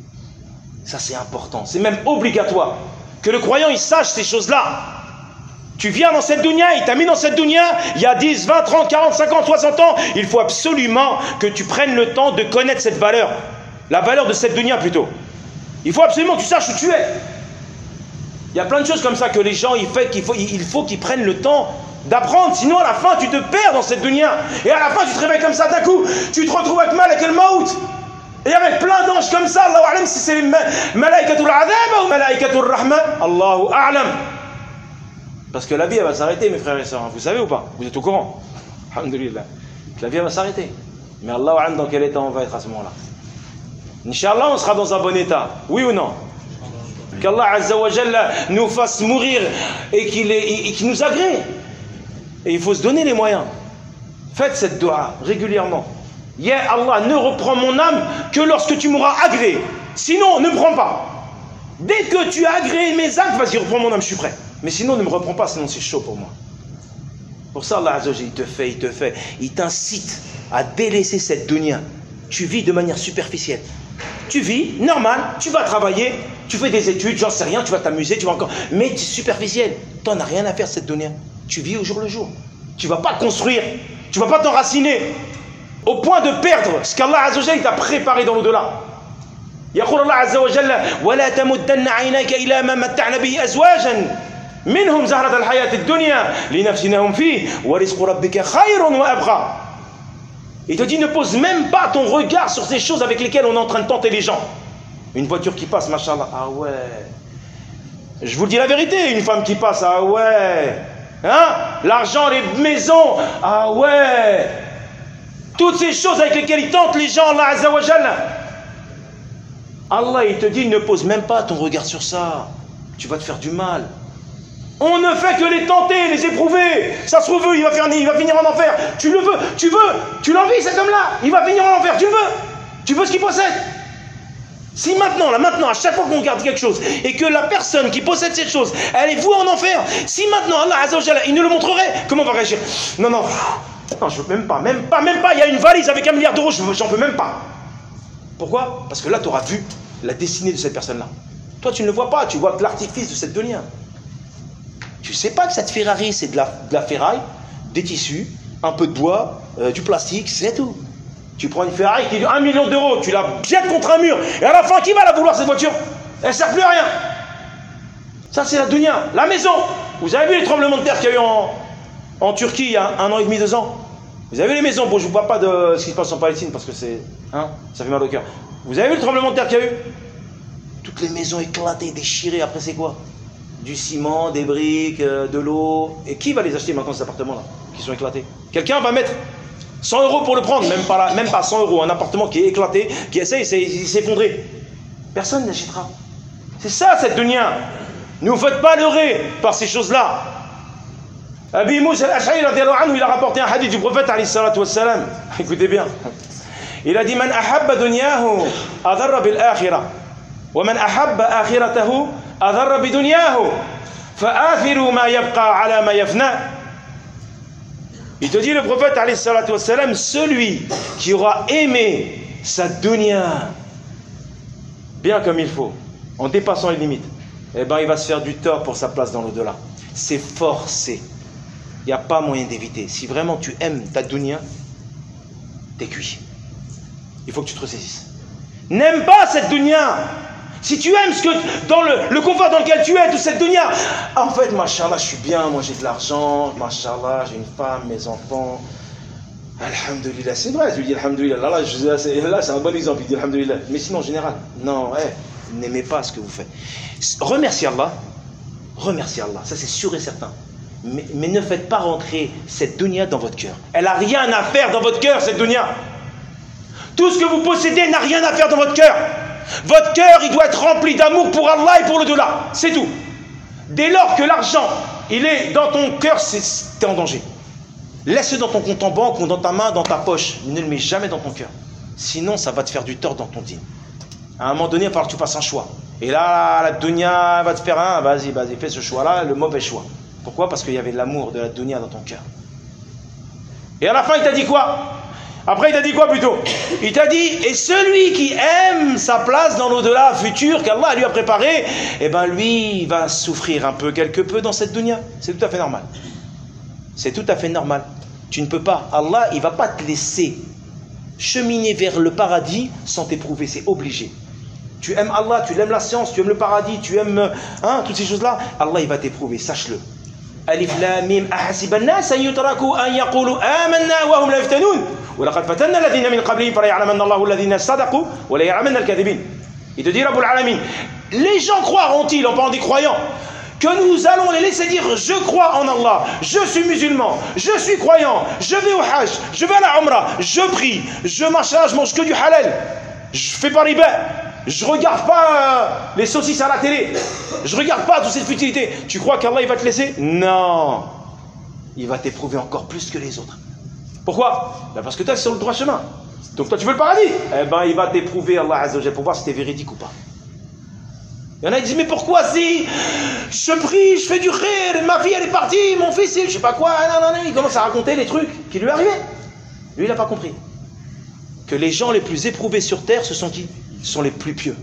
B: Ça c'est important, c'est même obligatoire que le croyant il sache ces choses-là. Tu viens dans cette dunya, il t'a mis dans cette dunya, il y a dix, vingt, trente, quarante, cinquante, soixante ans. Il faut absolument que tu prennes le temps de connaître cette valeur. La valeur de cette dunya plutôt. Il faut absolument que tu saches où tu es. Il y a plein de choses comme ça que les gens, il faut qu'il faut, il faut qu'ils prennent le temps d'apprendre. Sinon, à la fin, tu te perds dans cette dunya. Et à la fin, tu te réveilles comme ça d'un coup. Tu te retrouves avec Malak el-Maut. Et avec plein d'anges comme ça. Allahu a'lam si c'est les Malaikatul Adab ou Malaikatul Rahman. Allahu a'lam. Parce que la vie, elle va s'arrêter, mes frères et sœurs. Vous savez ou pas? Vous êtes au courant? Alhamdulillah. La vie, elle va s'arrêter. Mais Allahu a'lam dans quel état on va être à ce moment-là. Inch'Allah, on sera dans un bon état. Oui ou non? Qu'Allah Azza wa Jalla nous fasse mourir et qu'il qu'il nous agrée. Et il faut se donner les moyens. Faites cette dua régulièrement. Ya Allah, ne reprends mon âme que lorsque tu m'auras agréé. Sinon, ne me prends pas. Dès que tu as agréé mes actes, vas-y, reprends mon âme, je suis prêt. Mais sinon, ne me reprends pas, sinon c'est chaud pour moi. Pour ça, Allah Azza wa Jalla, il te fait, il te fait, il t'incite à délaisser cette dunya. Tu vis de manière superficielle. Tu vis, normal, tu vas travailler, tu fais des études, j'en sais rien, tu vas t'amuser, tu vas encore... Mais tu es superficiel, tu n'en as rien à faire cette dunya. Tu vis au jour le jour. Tu ne vas pas construire, tu ne vas pas t'enraciner, au point de perdre ce qu'Allah Azza wa Jalla t'a préparé dans l'au-delà. يقول الله عز وجل ولا تمدن عينيك إلى ما متعنا به أزواجا منهم زهرة الحياة الدنيا لنفتنهم فيه ورزق ربك خير وأبقى. Il te dit, ne pose même pas ton regard sur ces choses avec lesquelles on est en train de tenter les gens. Une voiture qui passe, machallah, ah ouais. Je vous le dis la vérité, une femme qui passe, ah ouais. Hein? L'argent, les maisons, ah ouais. Toutes ces choses avec lesquelles ils tentent les gens, Allah Azza wa Jalla. Allah, il te dit, ne pose même pas ton regard sur ça. Tu vas te faire du mal. On ne fait que les tenter, les éprouver. Ça se trouve, il va, faire, il va finir en enfer. Tu le veux, tu veux, tu l'envies cet homme-là. Il va finir en enfer, tu le veux. Tu veux ce qu'il possède. Si maintenant, là, maintenant, à chaque fois qu'on regarde quelque chose et que la personne qui possède cette chose, elle est vouée en enfer, si maintenant Allah Azza wa Jalla, il nous le montrerait, comment on va réagir? Non, non, non, je veux même pas, même pas, même pas. Il y a une valise avec un milliard d'euros, j'en peux même pas. Pourquoi? Parce que là, tu auras vu la destinée de cette personne-là. Toi, tu ne le vois pas, tu vois que l'artifice de cette dunya. Tu ne sais pas que cette Ferrari, c'est de la, de la ferraille, des tissus, un peu de bois, euh, du plastique, c'est tout. Tu prends une Ferrari qui est un million d'euros, tu la jettes contre un mur, et à la fin, qui va la vouloir cette voiture? Elle ne sert plus à rien. Ça, c'est la dunya. La maison. Vous avez vu les tremblements de terre qu'il y a eu en, en Turquie il y a un an et demi, deux ans? Vous avez vu les maisons? Bon, je ne vous parle pas de ce qui se passe en Palestine, parce que c'est, hein, ça fait mal au cœur. Vous avez vu le tremblement de terre qu'il y a eu? Toutes les maisons éclatées, déchirées, après c'est quoi? Du ciment, des briques, euh, de l'eau. Et qui va les acheter maintenant, ces appartements-là, qui sont éclatés? Quelqu'un va mettre cent euros pour le prendre, même pas, là, même pas cent euros, un appartement qui est éclaté, qui essaie, il s'est effondré. Personne n'achètera. C'est ça, cette dunya. Ne vous faites pas leurrer par ces choses-là. Abi Moussa al-Ash'ari, il a rapporté un hadith du prophète, alayhi salatu wassalam. Écoutez bien. Il a dit, Man ahabba dunyahu adarra bil akhirah. Wa man ahabba akhiratahu adarra bi dunyahu. Fa'athiru ma yabqa ala ma yafna. Il te dit, le prophète, alayhi salatu wassalam, celui qui aura aimé sa dunya bien comme il faut, en dépassant les limites, eh ben, il va se faire du tort pour sa place dans l'au-delà. C'est forcé. Il n'y a pas moyen d'éviter. Si vraiment tu aimes ta dunya, t'es cuit. Il faut que tu te ressaisisses. N'aime pas cette dunya. Si tu aimes ce que, dans le, le confort dans lequel tu es, toute cette dunya, en fait, machallah, je suis bien, moi j'ai de l'argent, machallah, j'ai une femme, mes enfants. Alhamdulillah, c'est vrai, je lui dis alhamdulillah. Là, là, je, là c'est un bon exemple, il dit alhamdulillah. Mais sinon, en général, non, ouais, n'aimez pas ce que vous faites. Remerciez Allah, remerciez Allah, ça c'est sûr et certain. Mais, mais ne faites pas rentrer cette dunya dans votre cœur. Elle n'a rien à faire dans votre cœur, cette dunya. Tout ce que vous possédez n'a rien à faire dans votre cœur. Votre cœur, il doit être rempli d'amour pour Allah et pour l'au-delà. C'est tout. Dès lors que l'argent, il est dans ton cœur, t'es en danger. Laisse-le dans ton compte en banque ou dans ta main, dans ta poche. Ne le mets jamais dans ton cœur. Sinon, ça va te faire du tort dans ton dîme. À un moment donné, il va falloir que tu fasses un choix. Et là, la dunya va te faire un, vas-y, vas-y, fais ce choix-là, le mauvais choix. Pourquoi? Parce qu'il y avait de l'amour de la dunya dans ton cœur. Et à la fin, il t'a dit quoi? Après, il t'a dit quoi plutôt? Il t'a dit, et celui qui aime sa place dans l'au-delà futur qu'Allah lui a préparé, eh bien lui, il va souffrir un peu, quelque peu dans cette dunya. C'est tout à fait normal. C'est tout à fait normal. Tu ne peux pas. Allah, il ne va pas te laisser cheminer vers le paradis sans t'éprouver. C'est obligé. Tu aimes Allah, tu aimes la science, tu aimes le paradis, tu aimes hein, toutes ces choses-là. Allah, il va t'éprouver, sache-le. Alif lam mim ahasiba an-nas an yutraku an yaqulu amanna wa hum la yaftanun wa laqad fatanna alladhina min qablihim fala ya'lamanna Allahu alladhina sadaqu wa la ya'lamanna al-kadhibin. Il te dit Rabbul Alamin, les gens croiront-ils en parlant des croyants que nous allons les laisser dire je crois en Allah, je suis musulman, je suis croyant, je vais au Hajj, je vais à la Umrah, je prie, je machin, je mange que du halal, je fais pas riba, je regarde pas euh, les saucisses à la télé, je regarde pas toutes ces futilités. Tu crois qu'Allah il va te laisser? Non, il va t'éprouver encore plus que les autres. Pourquoi? Ben parce que toi tu es sur le droit chemin. Donc toi tu veux le paradis, eh ben il va t'éprouver Allah Azza wa Jalla pour voir si tu es véridique ou pas. Il y en a qui disent mais pourquoi si je prie, je fais du rire, ma fille elle est partie, mon fils il je sais pas quoi, non, non, non. Il commence à raconter les trucs qui lui arrivaient. Lui il n'a pas compris que les gens les plus éprouvés sur terre ce sont qui? Ce sont les plus pieux.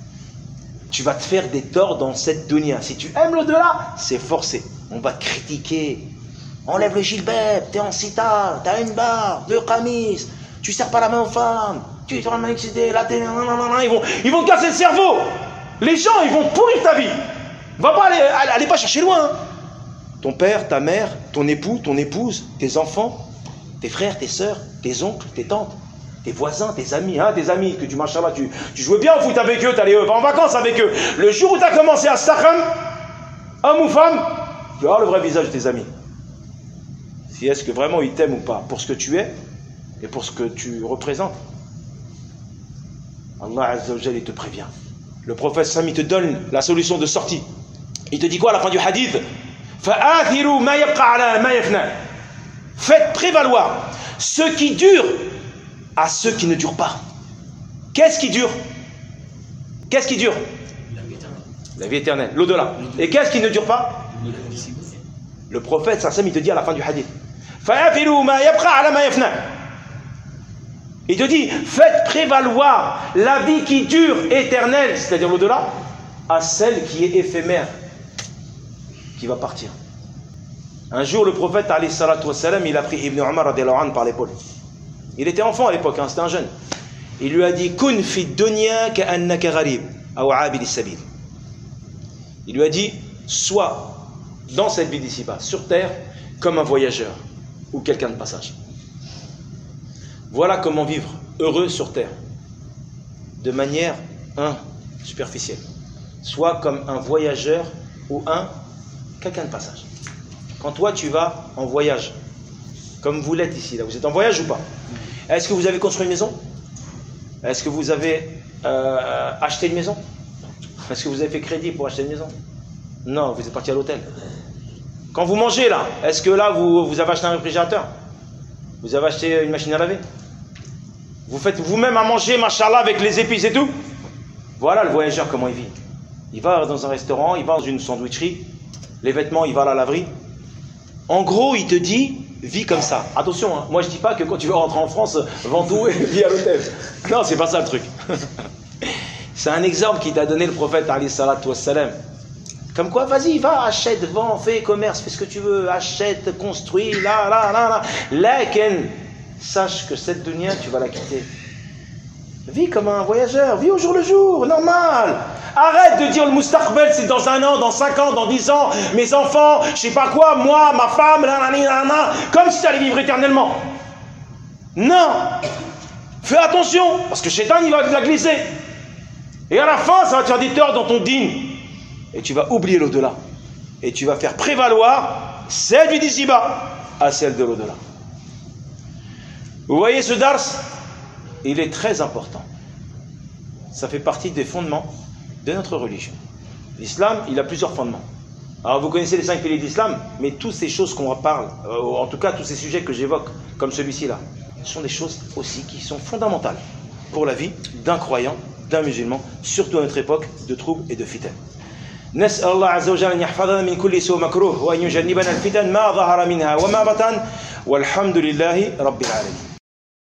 B: Tu vas te faire des torts dans cette dunya. Si tu aimes l'au-delà, c'est forcé. On va te critiquer. Enlève le gilbert, t'es en sitar, t'as une barbe, deux camis, tu sers pas la main aux femmes, tu es en train d'exciter, la télé, non, non, non, non, ils vont, ils vont te casser le cerveau. Les gens, ils vont pourrir ta vie. Va pas aller, allez pas chercher loin. Hein. Ton père, ta mère, ton époux, ton épouse, tes enfants, tes frères, tes sœurs, tes oncles, tes tantes, tes voisins, tes amis, hein, tes amis que tu machallah, tu, tu jouais bien au foot avec eux, tu allais en vacances avec eux. Le jour où tu as commencé à stakham, homme ou femme, tu vas voir le vrai visage de tes amis. Si est-ce que vraiment ils t'aiment ou pas, pour ce que tu es et pour ce que tu représentes. Allah Azza wa Jalla, il te prévient. Le prophète Sam, il te donne la solution de sortie. Il te dit quoi à la fin du hadith? Faites prévaloir ce qui dure à ceux qui ne durent pas. Qu'est-ce qui dure? Qu'est-ce qui dure? La vie éternelle. La vie éternelle, l'au-delà. Et qu'est-ce qui ne dure pas? Le prophète Sam, il te dit à la fin du hadith. Il te dit, faites prévaloir la vie qui dure, éternelle, c'est-à-dire l'au-delà, à celle qui est éphémère, qui va partir. Un jour, le prophète, alayhi salatu wassalam, il a pris Ibn Umar radiallahu anhu par l'épaule. Il était enfant à l'époque, hein, c'était un jeune. Il lui a dit, Kun fi dunya ka'annaka gharib, aw abid sabil. Il lui a dit, sois dans cette vie d'ici-bas, sur terre, comme un voyageur ou quelqu'un de passage. Voilà comment vivre heureux sur terre, de manière un, superficielle. Soit comme un voyageur ou un, quelqu'un de passage. Quand toi tu vas en voyage, comme vous l'êtes ici, là, vous êtes en voyage ou pas? Est-ce que vous avez construit une maison? Est-ce que vous avez euh, acheté une maison? Est-ce que vous avez fait crédit pour acheter une maison? Non, vous êtes parti à l'hôtel. Quand vous mangez là, est-ce que là vous, vous avez acheté un réfrigérateur? Vous avez acheté une machine à laver? Vous faites vous-même à manger, machallah, avec les épices et tout? Voilà le voyageur, comment il vit. Il va dans un restaurant, il va dans une sandwicherie, les vêtements, il va à la laverie. En gros, il te dit, vis comme ça. Attention, hein, moi je dis pas que quand tu veux rentrer en France, vends tout et vis à l'hôtel. Non, c'est pas ça le truc. C'est un exemple qui t'a donné le prophète, alayhi salatu wassalam. Comme quoi, vas-y, va, achète, vends, fais commerce, fais ce que tu veux, achète, construis, là, là, là, là. Lakin, sache que cette dunya, tu vas la quitter. Vis comme un voyageur, vis au jour le jour, normal. Arrête de dire le mustaqbal, c'est dans un an, dans cinq ans, dans dix ans, mes enfants, je sais pas quoi, moi, ma femme, là, là, là, là, comme si tu allais vivre éternellement. Non. Fais attention, parce que Shaitan, il va te la glisser. Et à la fin, ça va te faire des torts dans ton dîne. Et tu vas oublier l'au-delà. Et tu vas faire prévaloir celle du d'ici-bas à celle de l'au-delà. Vous voyez ce dars, il est très important. Ça fait partie des fondements de notre religion. L'islam, il a plusieurs fondements. Alors vous connaissez les cinq piliers de l'islam, mais toutes ces choses qu'on parle, euh, en tout cas tous ces sujets que j'évoque, comme celui-ci là, ce sont des choses aussi qui sont fondamentales pour la vie d'un croyant, d'un musulman, surtout à notre époque de troubles et de fitnes. نسأل الله عز وجل أن يحفظنا من كل سوء مكروه وأن يجنبنا الفتن ما ظهر منها وما بطن والحمد لله رب العالمين.